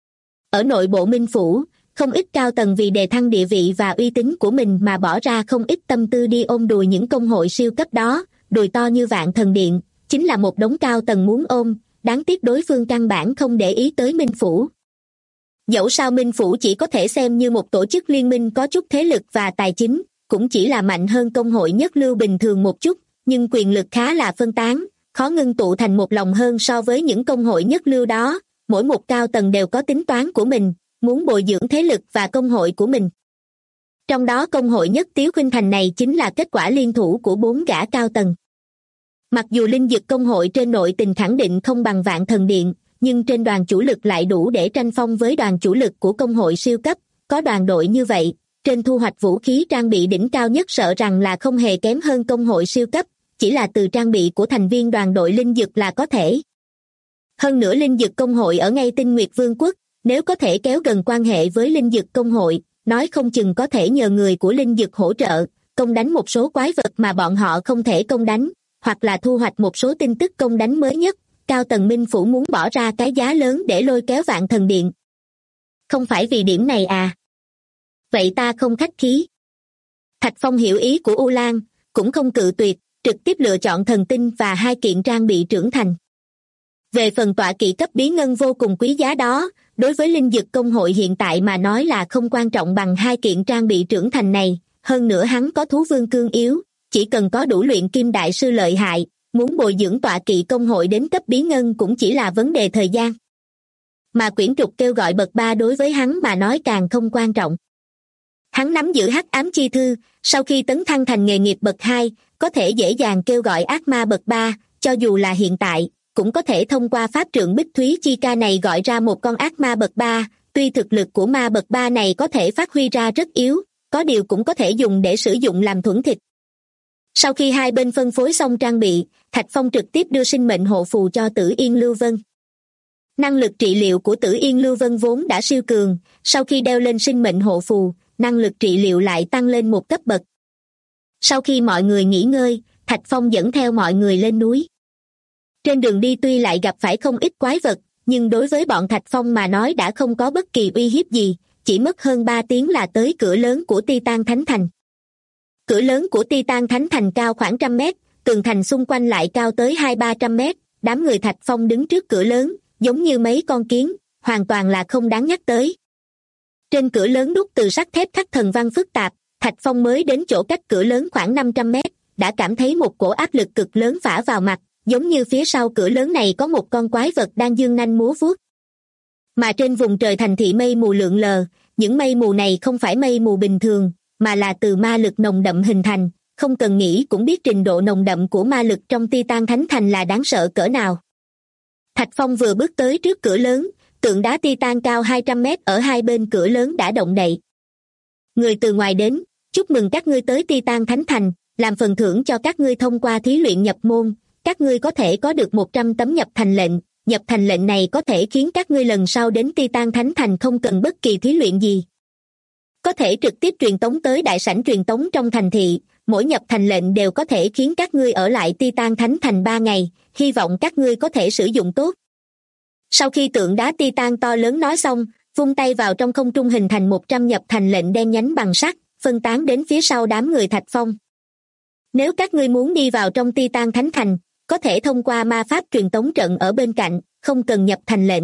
Ở nội bộ Minh Phủ, không ít cao tầng vì đề thăng địa vị và uy tín của mình mà bỏ ra không ít tâm tư đi ôm đùi những công hội siêu cấp đó, đùi to như Vạn Thần Điện, chính là một đống cao tầng muốn ôm, đáng tiếc đối phương căn bản không để ý tới Minh Phủ. Dẫu sao Minh Phủ chỉ có thể xem như một tổ chức liên minh có chút thế lực và tài chính, cũng chỉ là mạnh hơn công hội nhất lưu bình thường một chút, nhưng quyền lực khá là phân tán, khó ngưng tụ thành một lòng hơn so với những công hội nhất lưu đó. Mỗi một cao tầng đều có tính toán của mình, muốn bồi dưỡng thế lực và công hội của mình. Trong đó công hội nhất Tiếu Khuynh Thành này chính là kết quả liên thủ của 4 gã cao tầng. Mặc dù linh dực công hội trên nội tình khẳng định không bằng Vạn Thần Điện, nhưng trên đoàn chủ lực lại đủ để tranh phong với đoàn chủ lực của công hội siêu cấp. Có đoàn đội như vậy, trên thu hoạch vũ khí trang bị đỉnh cao nhất sợ rằng là không hề kém hơn công hội siêu cấp, chỉ là từ trang bị của thành viên đoàn đội linh dực là có thể. Hơn nữa linh dực công hội ở ngay Tinh Nguyệt Vương quốc, nếu có thể kéo gần quan hệ với linh dực công hội, nói không chừng có thể nhờ người của linh dực hỗ trợ, công đánh một số quái vật mà bọn họ không thể công đánh, hoặc là thu hoạch một số tin tức công đánh mới nhất. Cao tầng Minh Phủ muốn bỏ ra cái giá lớn để lôi kéo Vạn Thần Điện. Không phải vì điểm này à? Vậy ta không khách khí. Thạch Phong hiểu ý của U Lan, cũng không cự tuyệt, trực tiếp lựa chọn thần tinh và 2 kiện trang bị trưởng thành. Về phần tọa kỵ cấp bí ngân vô cùng quý giá đó, đối với linh dực công hội hiện tại mà nói là không quan trọng bằng 2 kiện trang bị trưởng thành này, hơn nữa hắn có thú vương cương yếu, chỉ cần có đủ luyện kim đại sư lợi hại, muốn bồi dưỡng tọa kỵ công hội đến cấp bí ngân cũng chỉ là vấn đề thời gian. Mà quyển trục kêu gọi bậc 3 đối với hắn mà nói càng không quan trọng. Hắn nắm giữ hắc ám chi thư, sau khi tấn thăng thành nghề nghiệp bậc 2, có thể dễ dàng kêu gọi ác ma bậc 3, cho dù là hiện tại, cũng có thể thông qua pháp trượng Bích Thúy Chi Ca này gọi ra một con ác ma bậc 3, tuy thực lực của ma bậc 3 này có thể phát huy ra rất yếu, có điều cũng có thể dùng để sử dụng làm thuẫn thịt. Sau khi hai bên phân phối xong trang bị, Thạch Phong trực tiếp đưa sinh mệnh hộ phù cho Tử Yên Lưu Vân. Năng lực trị liệu của Tử Yên Lưu Vân vốn đã siêu cường, sau khi đeo lên sinh mệnh hộ phù, năng lực trị liệu lại tăng lên một cấp bậc. Sau khi mọi người nghỉ ngơi, Thạch Phong dẫn theo mọi người lên núi. Trên đường đi tuy lại gặp phải không ít quái vật, nhưng đối với bọn Thạch Phong mà nói đã không có bất kỳ uy hiếp gì, chỉ mất hơn 3 tiếng là tới cửa lớn của Titan Thánh Thành. Cửa lớn của Titan Thánh Thành cao khoảng 100 mét, tường thành xung quanh lại cao tới 200-300 mét, đám người Thạch Phong đứng trước cửa lớn, giống như mấy con kiến, hoàn toàn là không đáng nhắc tới. Trên cửa lớn đúc từ sắt thép khắc thần văn phức tạp, Thạch Phong mới đến chỗ cách cửa lớn khoảng 500 mét, đã cảm thấy một cổ áp lực cực lớn phả vào mặt, giống như phía sau cửa lớn này có một con quái vật đang giương nanh múa vuốt. Mà trên vùng trời thành thị mây mù lượn lờ, những mây mù này không phải mây mù bình thường, mà là từ ma lực nồng đậm hình thành, không cần nghĩ cũng biết trình độ nồng đậm của ma lực trong Titan Thánh Thành là đáng sợ cỡ nào. Thạch Phong vừa bước tới trước cửa lớn, tượng đá Titan cao 200 mét ở hai bên cửa lớn đã động đậy. Người từ ngoài đến, chúc mừng các ngươi tới Titan Thánh Thành, làm phần thưởng cho các ngươi thông qua thí luyện nhập môn, các ngươi có thể có được 100 tấm nhập thành lệnh. Nhập thành lệnh này có thể khiến các ngươi lần sau đến Titan Thánh Thành không cần bất kỳ thí luyện gì. Có thể trực tiếp truyền tống tới đại sảnh truyền tống trong thành thị, mỗi nhập thành lệnh đều có thể khiến các ngươi ở lại Titan Thánh Thành 3 ngày, hy vọng các ngươi có thể sử dụng tốt. Sau khi tượng đá Titan to lớn nói xong, vung tay vào trong không trung hình thành 100 nhập thành lệnh đen nhánh bằng sắt, phân tán đến phía sau đám người Thạch Phong. Nếu các ngươi muốn đi vào trong Titan Thánh Thành, có thể thông qua ma pháp truyền tống trận ở bên cạnh, không cần nhập thành lệnh.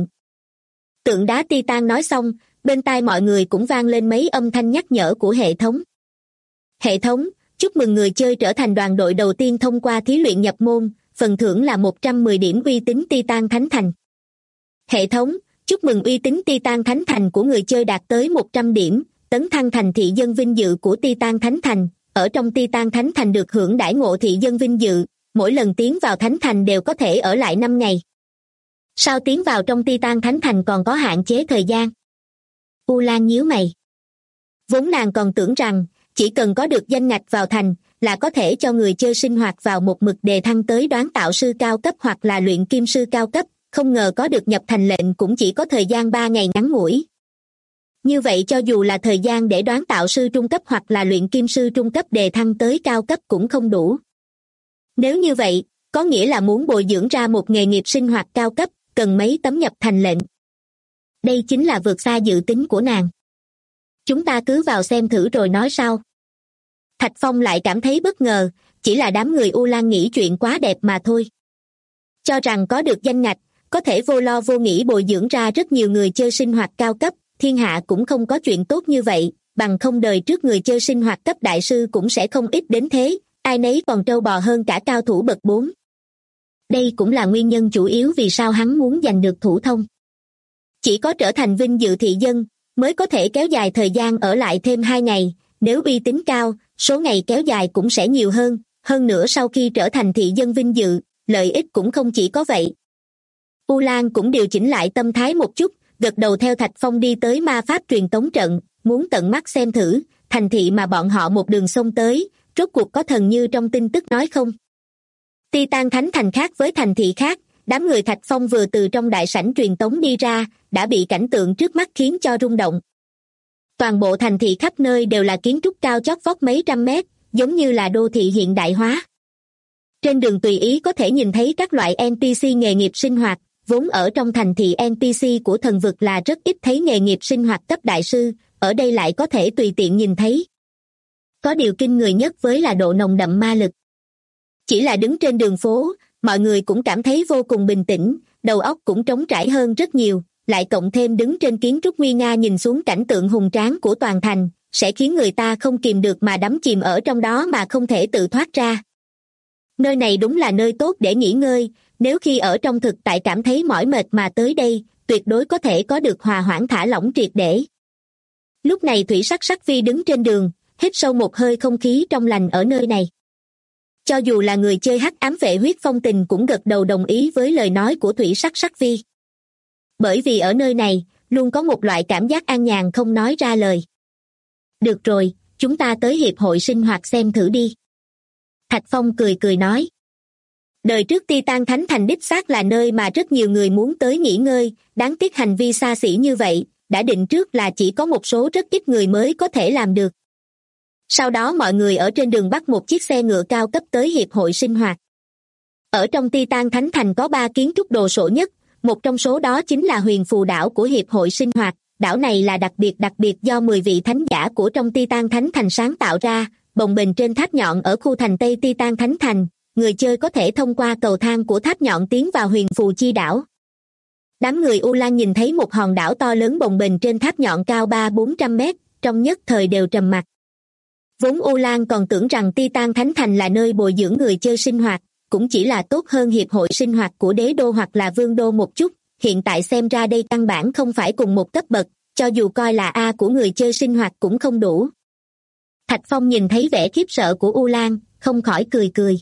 Tượng đá Titan nói xong, bên tai mọi người cũng vang lên mấy âm thanh nhắc nhở của hệ thống. Hệ thống, chúc mừng người chơi trở thành đoàn đội đầu tiên thông qua thí luyện nhập môn, phần thưởng là 110 điểm uy tín Titan Thánh Thành. Hệ thống, Chúc mừng uy tín Titan Thánh Thành của người chơi đạt tới 100 điểm, tấn thăng thành thị dân vinh dự của Titan Thánh Thành. Ở trong Titan Thánh Thành được hưởng đãi ngộ thị dân vinh dự, mỗi lần tiến vào Thánh Thành đều có thể ở lại 5 ngày. Sao tiến vào trong Titan Thánh Thành còn có hạn chế thời gian? U Lan nhíu mày. Vốn nàng còn tưởng rằng, chỉ cần có được danh ngạch vào thành, là có thể cho người chơi sinh hoạt vào một mực đề thăng tới đoán tạo sư cao cấp hoặc là luyện kim sư cao cấp, không ngờ có được nhập thành lệnh cũng chỉ có thời gian 3 ngày ngắn ngủi. Như vậy cho dù là thời gian để đoán tạo sư trung cấp hoặc là luyện kim sư trung cấp đề thăng tới cao cấp cũng không đủ. Nếu như vậy, có nghĩa là muốn bồi dưỡng ra một nghề nghiệp sinh hoạt cao cấp, cần mấy tấm nhập thành lệnh. Đây chính là vượt xa dự tính của nàng. Chúng ta cứ vào xem thử rồi nói sau. Thạch Phong lại cảm thấy bất ngờ, chỉ là đám người U Lan nghĩ chuyện quá đẹp mà thôi. Cho rằng có được danh ngạch, có thể vô lo vô nghĩ bồi dưỡng ra rất nhiều người chơi sinh hoạt cao cấp, thiên hạ cũng không có chuyện tốt như vậy, bằng không đời trước người chơi sinh hoạt cấp đại sư cũng sẽ không ít đến thế, ai nấy còn trâu bò hơn cả cao thủ bậc 4. Đây cũng là nguyên nhân chủ yếu vì sao hắn muốn giành được thủ thông. Chỉ có trở thành vinh dự thị dân, mới có thể kéo dài thời gian ở lại thêm 2 ngày, nếu uy tín cao, số ngày kéo dài cũng sẽ nhiều hơn nữa sau khi trở thành thị dân vinh dự, lợi ích cũng không chỉ có vậy. U Lan cũng điều chỉnh lại tâm thái một chút, gật đầu theo Thạch Phong đi tới ma pháp truyền tống trận, muốn tận mắt xem thử, thành thị mà bọn họ một đường xông tới, rốt cuộc có thần như trong tin tức nói không. Titan Thánh Thành khác với thành thị khác, đám người Thạch Phong vừa từ trong đại sảnh truyền tống đi ra, đã bị cảnh tượng trước mắt khiến cho rung động. Toàn bộ thành thị khắp nơi đều là kiến trúc cao chót vót mấy trăm mét, giống như là đô thị hiện đại hóa. Trên đường tùy ý có thể nhìn thấy các loại NPC nghề nghiệp sinh hoạt, vốn ở trong thành thị NPC của thần vực là rất ít thấy nghề nghiệp sinh hoạt cấp đại sư, ở đây lại có thể tùy tiện nhìn thấy. Có điều kinh người nhất với là độ nồng đậm ma lực. Chỉ là đứng trên đường phố, mọi người cũng cảm thấy vô cùng bình tĩnh, đầu óc cũng trống trải hơn rất nhiều, lại cộng thêm đứng trên kiến trúc nguy nga nhìn xuống cảnh tượng hùng tráng của toàn thành, sẽ khiến người ta không kìm được mà đắm chìm ở trong đó mà không thể tự thoát ra. Nơi này đúng là nơi tốt để nghỉ ngơi, nếu khi ở trong thực tại cảm thấy mỏi mệt mà tới đây, tuyệt đối có thể có được hòa hoãn thả lỏng triệt để. Lúc này Thủy Sắc Sắc Vi đứng trên đường, hít sâu một hơi không khí trong lành ở nơi này. Cho dù là người chơi hắc ám vệ huyết phong tình cũng gật đầu đồng ý với lời nói của Thủy Sắc Sắc Vi. Bởi vì ở nơi này, luôn có một loại cảm giác an nhàn không nói ra lời. Được rồi, chúng ta tới hiệp hội sinh hoạt xem thử đi. Thạch Phong cười cười nói. Đời trước Titan Thánh Thành đích xác là nơi mà rất nhiều người muốn tới nghỉ ngơi, đáng tiếc hành vi xa xỉ như vậy, đã định trước là chỉ có một số rất ít người mới có thể làm được. Sau đó mọi người ở trên đường bắt một chiếc xe ngựa cao cấp tới hiệp hội sinh hoạt. Ở trong Titan Thánh Thành có 3 kiến trúc đồ sộ nhất, một trong số đó chính là huyền phù đảo của hiệp hội sinh hoạt. Đảo này là đặc biệt do 10 vị thánh giả của trong Titan Thánh Thành sáng tạo ra, bồng bềnh trên tháp nhọn ở khu thành Tây Titan Thánh Thành, người chơi có thể thông qua cầu thang của tháp nhọn tiến vào huyền phù chi đảo. Đám người U Lan nhìn thấy một hòn đảo to lớn bồng bềnh trên tháp nhọn cao 300-400 mét, trong nhất thời đều trầm mặc. Vốn U Lan còn tưởng rằng Titan Thánh Thành là nơi bồi dưỡng người chơi sinh hoạt, cũng chỉ là tốt hơn hiệp hội sinh hoạt của đế đô hoặc là vương đô một chút, hiện tại xem ra đây căn bản không phải cùng một cấp bậc, cho dù coi là A của người chơi sinh hoạt cũng không đủ. Thạch Phong nhìn thấy vẻ khiếp sợ của U Lan, không khỏi cười cười.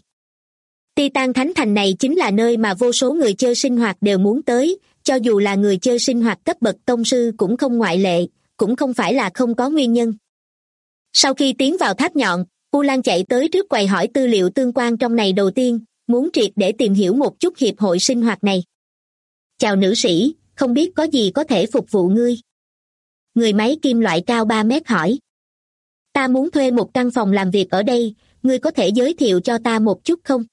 Titan Thánh Thành này chính là nơi mà vô số người chơi sinh hoạt đều muốn tới, cho dù là người chơi sinh hoạt cấp bậc tông sư cũng không ngoại lệ, cũng không phải là không có nguyên nhân. Sau khi tiến vào tháp nhọn, U Lan chạy tới trước quầy hỏi tư liệu tương quan trong này đầu tiên, muốn triệt để tìm hiểu một chút hiệp hội sinh hoạt này. Chào nữ sĩ, không biết có gì có thể phục vụ ngươi? Người máy kim loại cao 3 mét hỏi. Ta muốn thuê một căn phòng làm việc ở đây, ngươi có thể giới thiệu cho ta một chút không?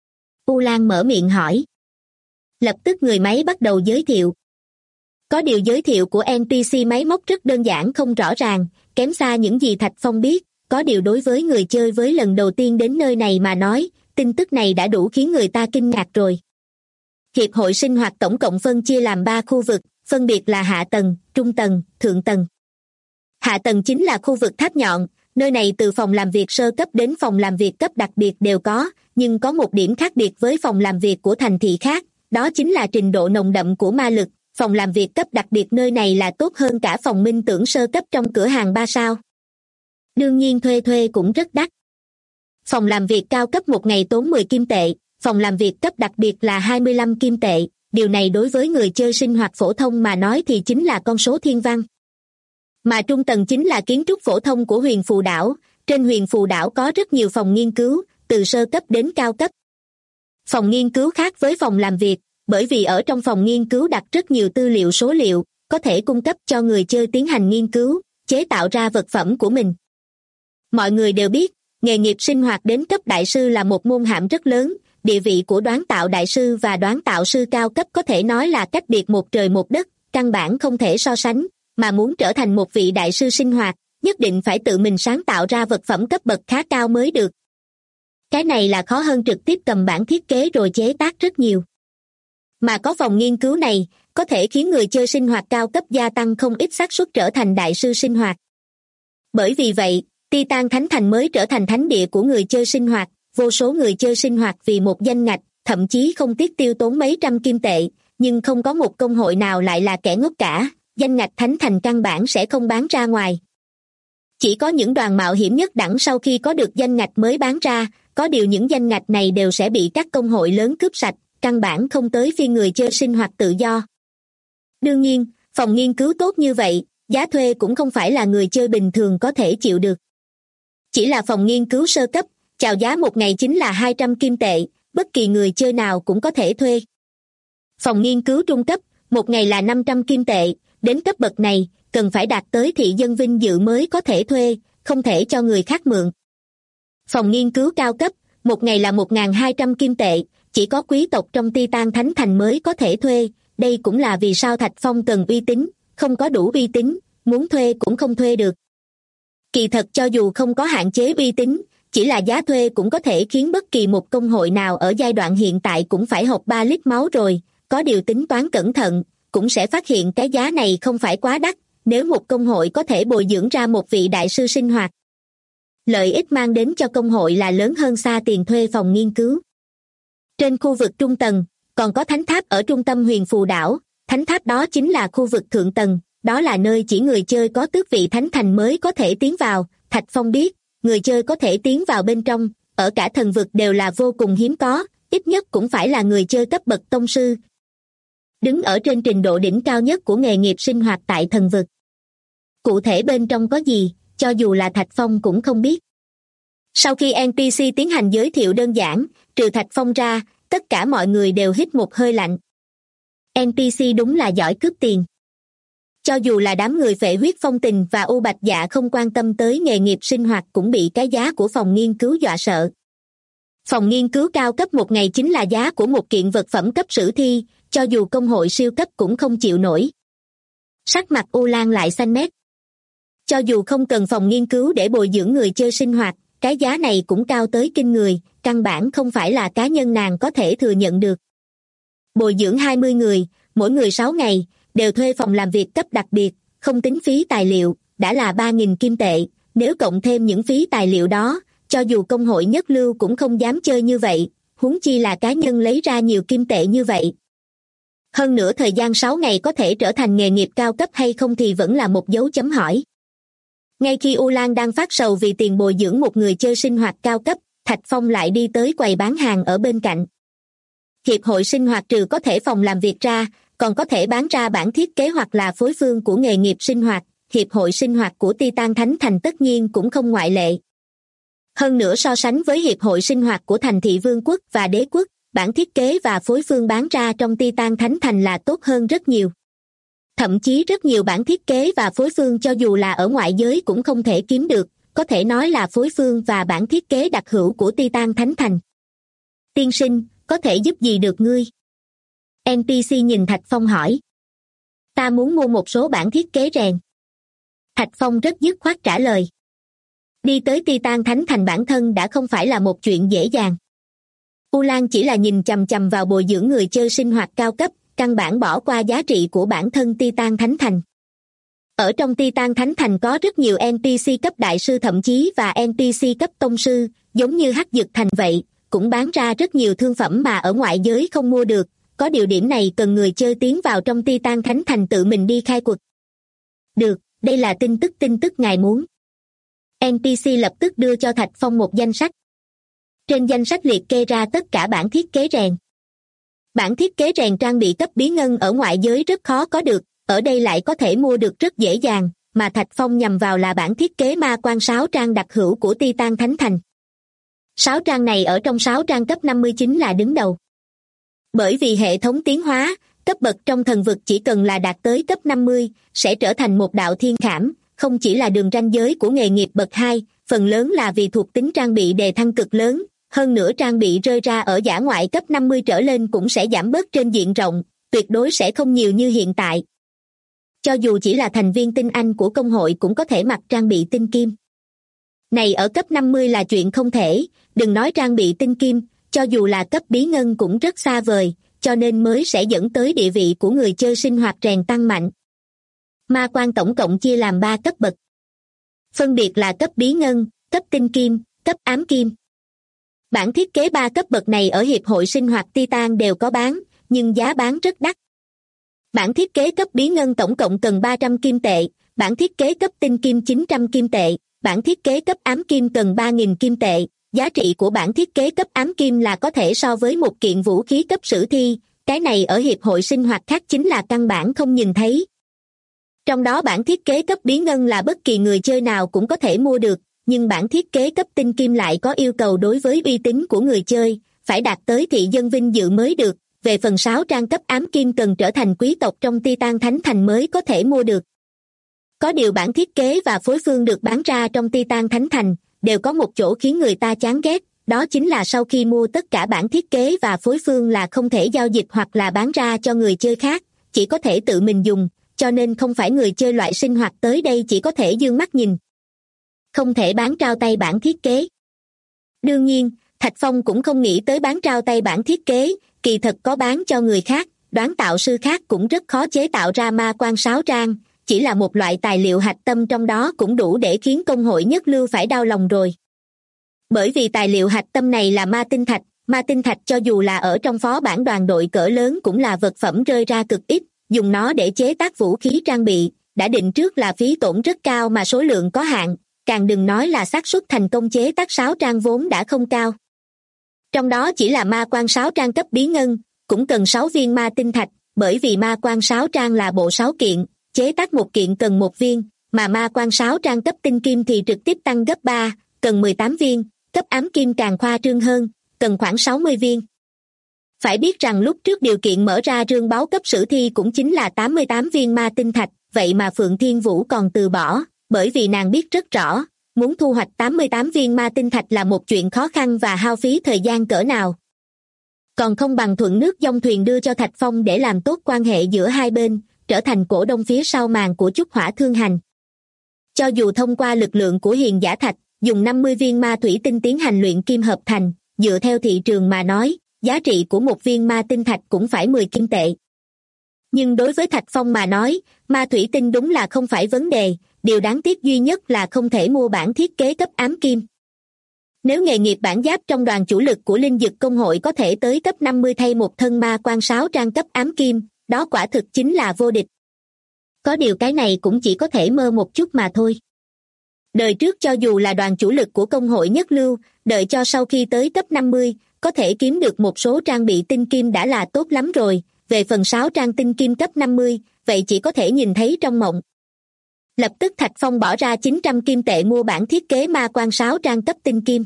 U Lan mở miệng hỏi. Lập tức người máy bắt đầu giới thiệu. Có điều giới thiệu của NPC máy móc rất đơn giản không rõ ràng, kém xa những gì Thạch Phong biết, có điều đối với người chơi với lần đầu tiên đến nơi này mà nói, tin tức này đã đủ khiến người ta kinh ngạc rồi. Hiệp hội sinh hoạt tổng cộng phân chia làm 3 khu vực, phân biệt là hạ tầng, trung tầng, thượng tầng. Hạ tầng chính là khu vực tháp nhọn, nơi này từ phòng làm việc sơ cấp đến phòng làm việc cấp đặc biệt đều có, nhưng có một điểm khác biệt với phòng làm việc của thành thị khác, đó chính là trình độ nồng đậm của ma lực. Phòng làm việc cấp đặc biệt nơi này là tốt hơn cả phòng minh tưởng sơ cấp trong cửa hàng 3 sao. Đương nhiên thuê cũng rất đắt. Phòng làm việc cao cấp một ngày tốn 10 kim tệ, phòng làm việc cấp đặc biệt là 25 kim tệ, điều này đối với người chơi sinh hoạt phổ thông mà nói thì chính là con số thiên văn. Mà trung tầng chính là kiến trúc phổ thông của Huyền Phù Đảo, trên Huyền Phù Đảo có rất nhiều phòng nghiên cứu, từ sơ cấp đến cao cấp. Phòng nghiên cứu khác với phòng làm việc, bởi vì ở trong phòng nghiên cứu đặt rất nhiều tư liệu số liệu, có thể cung cấp cho người chơi tiến hành nghiên cứu, chế tạo ra vật phẩm của mình. Mọi người đều biết, nghề nghiệp sinh hoạt đến cấp đại sư là một môn hàm rất lớn, địa vị của đoán tạo đại sư và đoán tạo sư cao cấp có thể nói là cách biệt một trời một đất, căn bản không thể so sánh, mà muốn trở thành một vị đại sư sinh hoạt, nhất định phải tự mình sáng tạo ra vật phẩm cấp bậc khá cao mới được. Cái này là khó hơn trực tiếp cầm bản thiết kế rồi chế tác rất nhiều. Mà có phòng nghiên cứu này, có thể khiến người chơi sinh hoạt cao cấp gia tăng không ít xác suất trở thành đại sư sinh hoạt. Bởi vì vậy, Titan Thánh Thành mới trở thành thánh địa của người chơi sinh hoạt, vô số người chơi sinh hoạt vì một danh ngạch, thậm chí không tiếc tiêu tốn mấy trăm kim tệ, nhưng không có một công hội nào lại là kẻ ngốc cả, danh ngạch Thánh Thành căn bản sẽ không bán ra ngoài. Chỉ có những đoàn mạo hiểm nhất đẳng sau khi có được danh ngạch mới bán ra, có điều những danh ngạch này đều sẽ bị các công hội lớn cướp sạch, căn bản không tới phiên người chơi sinh hoạt tự do. Đương nhiên, phòng nghiên cứu tốt như vậy, giá thuê cũng không phải là người chơi bình thường có thể chịu được. Chỉ là phòng nghiên cứu sơ cấp, chào giá một ngày chính là 200 kim tệ, bất kỳ người chơi nào cũng có thể thuê. Phòng nghiên cứu trung cấp, một ngày là 500 kim tệ, đến cấp bậc này, cần phải đạt tới thị dân vinh dự mới có thể thuê, không thể cho người khác mượn. Phòng nghiên cứu cao cấp, một ngày là 1.200 kim tệ, chỉ có quý tộc trong Titan Thánh Thành mới có thể thuê, đây cũng là vì sao Thạch Phong cần uy tín, không có đủ uy tín, muốn thuê cũng không thuê được. Kỳ thật cho dù không có hạn chế uy tín, chỉ là giá thuê cũng có thể khiến bất kỳ một công hội nào ở giai đoạn hiện tại cũng phải hộc 3 lít máu rồi, có điều tính toán cẩn thận, cũng sẽ phát hiện cái giá này không phải quá đắt, nếu một công hội có thể bồi dưỡng ra một vị đại sư sinh hoạt. Lợi ích mang đến cho công hội là lớn hơn xa tiền thuê phòng nghiên cứu. Trên khu vực trung tầng, còn có thánh tháp ở trung tâm Huyền Phù Đảo, thánh tháp đó chính là khu vực thượng tầng, đó là nơi chỉ người chơi có tước vị thánh thành mới có thể tiến vào. Thạch Phong biết, người chơi có thể tiến vào bên trong, ở cả thần vực đều là vô cùng hiếm có, ít nhất cũng phải là người chơi cấp bậc tông sư. Đứng ở trên trình độ đỉnh cao nhất của nghề nghiệp sinh hoạt tại thần vực. Cụ thể bên trong có gì, cho dù là Thạch Phong cũng không biết. Sau khi NPC tiến hành giới thiệu đơn giản, trừ Thạch Phong ra, tất cả mọi người đều hít một hơi lạnh. NPC đúng là giỏi cướp tiền. Cho dù là đám người Phệ Huyết Phong Tình và U Bạch Dạ không quan tâm tới nghề nghiệp sinh hoạt cũng bị cái giá của phòng nghiên cứu dọa sợ. Phòng nghiên cứu cao cấp một ngày chính là giá của một kiện vật phẩm cấp sử thi, cho dù công hội siêu cấp cũng không chịu nổi. Sắc mặt U Lan lại xanh mét. Cho dù không cần phòng nghiên cứu để bồi dưỡng người chơi sinh hoạt, cái giá này cũng cao tới kinh người, căn bản không phải là cá nhân nàng có thể thừa nhận được. Bồi dưỡng 20 người, mỗi người 6 ngày, đều thuê phòng làm việc cấp đặc biệt, không tính phí tài liệu, đã là 3.000 kim tệ, nếu cộng thêm những phí tài liệu đó, cho dù công hội nhất lưu cũng không dám chơi như vậy, huống chi là cá nhân lấy ra nhiều kim tệ như vậy. Hơn nữa thời gian 6 ngày có thể trở thành nghề nghiệp cao cấp hay không thì vẫn là một dấu chấm hỏi. Ngay khi U Lan đang phát sầu vì tiền bồi dưỡng một người chơi sinh hoạt cao cấp, Thạch Phong lại đi tới quầy bán hàng ở bên cạnh. Hiệp hội sinh hoạt trừ có thể phòng làm việc ra, còn có thể bán ra bản thiết kế hoặc là phối phương của nghề nghiệp sinh hoạt, hiệp hội sinh hoạt của Titan Thánh Thành tất nhiên cũng không ngoại lệ. Hơn nữa so sánh với hiệp hội sinh hoạt của thành thị vương quốc và đế quốc, bản thiết kế và phối phương bán ra trong Titan Thánh Thành là tốt hơn rất nhiều. Thậm chí rất nhiều bản thiết kế và phối phương cho dù là ở ngoại giới cũng không thể kiếm được, có thể nói là phối phương và bản thiết kế đặc hữu của Titan Thánh Thành. Tiên sinh, có thể giúp gì được ngươi? NPC nhìn Thạch Phong hỏi. Ta muốn mua một số bản thiết kế rèn. Thạch Phong rất dứt khoát trả lời. Đi tới Titan Thánh Thành bản thân đã không phải là một chuyện dễ dàng. U Lan chỉ là nhìn chằm chằm vào bồi dưỡng người chơi sinh hoạt cao cấp, căn bản bỏ qua giá trị của bản thân Titan Thánh Thành. Ở trong Titan Thánh Thành có rất nhiều NPC cấp đại sư thậm chí và NPC cấp tông sư, giống như Hắc Dực Thành vậy, cũng bán ra rất nhiều thương phẩm mà ở ngoại giới không mua được, có điều điểm này cần người chơi tiến vào trong Titan Thánh Thành tự mình đi khai quật. Được, đây là tin tức ngài muốn. NPC lập tức đưa cho Thạch Phong một danh sách. Trên danh sách liệt kê ra tất cả bản thiết kế rèn. Bản thiết kế rèn trang bị cấp bí ngân ở ngoại giới rất khó có được, ở đây lại có thể mua được rất dễ dàng, mà Thạch Phong nhằm vào là bản thiết kế ma quan 6 trang đặc hữu của Titan Thánh Thành. 6 trang này ở trong 6 trang cấp 59 là đứng đầu. Bởi vì hệ thống tiến hóa, cấp bậc trong thần vực chỉ cần là đạt tới cấp 50, sẽ trở thành một đạo thiên khảm, không chỉ là đường ranh giới của nghề nghiệp bậc 2, phần lớn là vì thuộc tính trang bị đề thăng cực lớn, hơn nữa trang bị rơi ra ở dã ngoại cấp 50 trở lên cũng sẽ giảm bớt trên diện rộng, tuyệt đối sẽ không nhiều như hiện tại. Cho dù chỉ là thành viên tinh anh của công hội cũng có thể mặc trang bị tinh kim. Này ở cấp 50 là chuyện không thể, đừng nói trang bị tinh kim, cho dù là cấp bí ngân cũng rất xa vời, cho nên mới sẽ dẫn tới địa vị của người chơi sinh hoạt rèn tăng mạnh. Ma quan tổng cộng chia làm 3 cấp bậc. Phân biệt là cấp bí ngân, cấp tinh kim, cấp ám kim. Bản thiết kế 3 cấp bậc này ở Hiệp hội Sinh hoạt Titan đều có bán, nhưng giá bán rất đắt. Bản thiết kế cấp bí ngân tổng cộng cần 300 kim tệ, bản thiết kế cấp tinh kim 900 kim tệ, bản thiết kế cấp ám kim cần 3.000 kim tệ. Giá trị của bản thiết kế cấp ám kim là có thể so với một kiện vũ khí cấp sử thi, cái này ở Hiệp hội Sinh hoạt khác chính là căn bản không nhìn thấy. Trong đó bản thiết kế cấp bí ngân là bất kỳ người chơi nào cũng có thể mua được, nhưng bản thiết kế cấp tinh kim lại có yêu cầu đối với uy tín của người chơi, phải đạt tới thị dân vinh dự mới được. Về phần 6 trang cấp ám kim cần trở thành quý tộc trong Titan Thánh Thành mới có thể mua được. Có điều bản thiết kế và phối phương được bán ra trong Titan Thánh Thành đều có một chỗ khiến người ta chán ghét, đó chính là sau khi mua tất cả bản thiết kế và phối phương là không thể giao dịch hoặc là bán ra cho người chơi khác, chỉ có thể tự mình dùng, cho nên không phải người chơi loại sinh hoạt tới đây chỉ có thể dương mắt nhìn. Không thể bán trao tay bản thiết kế. Đương nhiên, Thạch Phong cũng không nghĩ tới bán trao tay bản thiết kế, kỳ thật có bán cho người khác, đoán tạo sư khác cũng rất khó chế tạo ra ma quan 6 trang, chỉ là một loại tài liệu hạch tâm trong đó cũng đủ để khiến công hội nhất lưu phải đau lòng rồi. Bởi vì tài liệu hạch tâm này là ma tinh thạch cho dù là ở trong phó bản đoàn đội cỡ lớn cũng là vật phẩm rơi ra cực ít, dùng nó để chế tác vũ khí trang bị, đã định trước là phí tổn rất cao mà số lượng có hạn, càng đừng nói là xác suất thành công chế tác 6 trang vốn đã không cao. Trong đó chỉ là ma quan 6 trang cấp bí ngân, cũng cần 6 viên ma tinh thạch, bởi vì ma quan 6 trang là bộ 6 kiện, chế tác một kiện cần 1 viên, mà ma quan 6 trang cấp tinh kim thì trực tiếp tăng gấp 3, cần 18 viên, cấp ám kim càng khoa trương hơn, cần khoảng 60 viên. Phải biết rằng lúc trước điều kiện mở ra rương báu cấp sử thi cũng chính là 88 viên ma tinh thạch, vậy mà Phượng Thiên Vũ còn từ bỏ, bởi vì nàng biết rất rõ, muốn thu hoạch 88 viên ma tinh thạch là một chuyện khó khăn và hao phí thời gian cỡ nào. Còn không bằng thuận nước dòng thuyền đưa cho Thạch Phong để làm tốt quan hệ giữa hai bên, trở thành cổ đông phía sau màn của Chúc Hỏa Thương Hành. Cho dù thông qua lực lượng của hiền giả thạch, dùng 50 viên ma thủy tinh tiến hành luyện kim hợp thành, dựa theo thị trường mà nói, giá trị của một viên ma tinh thạch cũng phải 10 kim tệ. Nhưng đối với Thạch Phong mà nói, ma thủy tinh đúng là không phải vấn đề, điều đáng tiếc duy nhất là không thể mua bản thiết kế cấp ám kim. Nếu nghề nghiệp bản giáp trong đoàn chủ lực của Linh Dực Công hội có thể tới cấp 50 thay một thân ma quan 6 trang cấp ám kim, đó quả thực chính là vô địch. Có điều cái này cũng chỉ có thể mơ một chút mà thôi. Đời trước cho dù là đoàn chủ lực của công hội nhất lưu, đợi cho sau khi tới cấp 50, có thể kiếm được một số trang bị tinh kim đã là tốt lắm rồi, về phần 6 trang tinh kim cấp 50, vậy chỉ có thể nhìn thấy trong mộng. Lập tức Thạch Phong bỏ ra 900 kim tệ mua bản thiết kế ma quan 6 trang cấp tinh kim.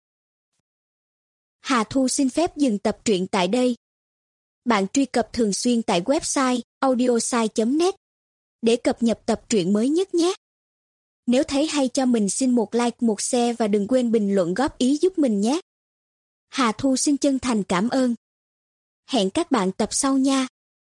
Hà Thu xin phép dừng tập truyện tại đây. Bạn truy cập thường xuyên tại website audiosai.net để cập nhật tập truyện mới nhất nhé. Nếu thấy hay cho mình xin một like, một share và đừng quên bình luận góp ý giúp mình nhé. Hà Thu xin chân thành cảm ơn. Hẹn các bạn tập sau nha.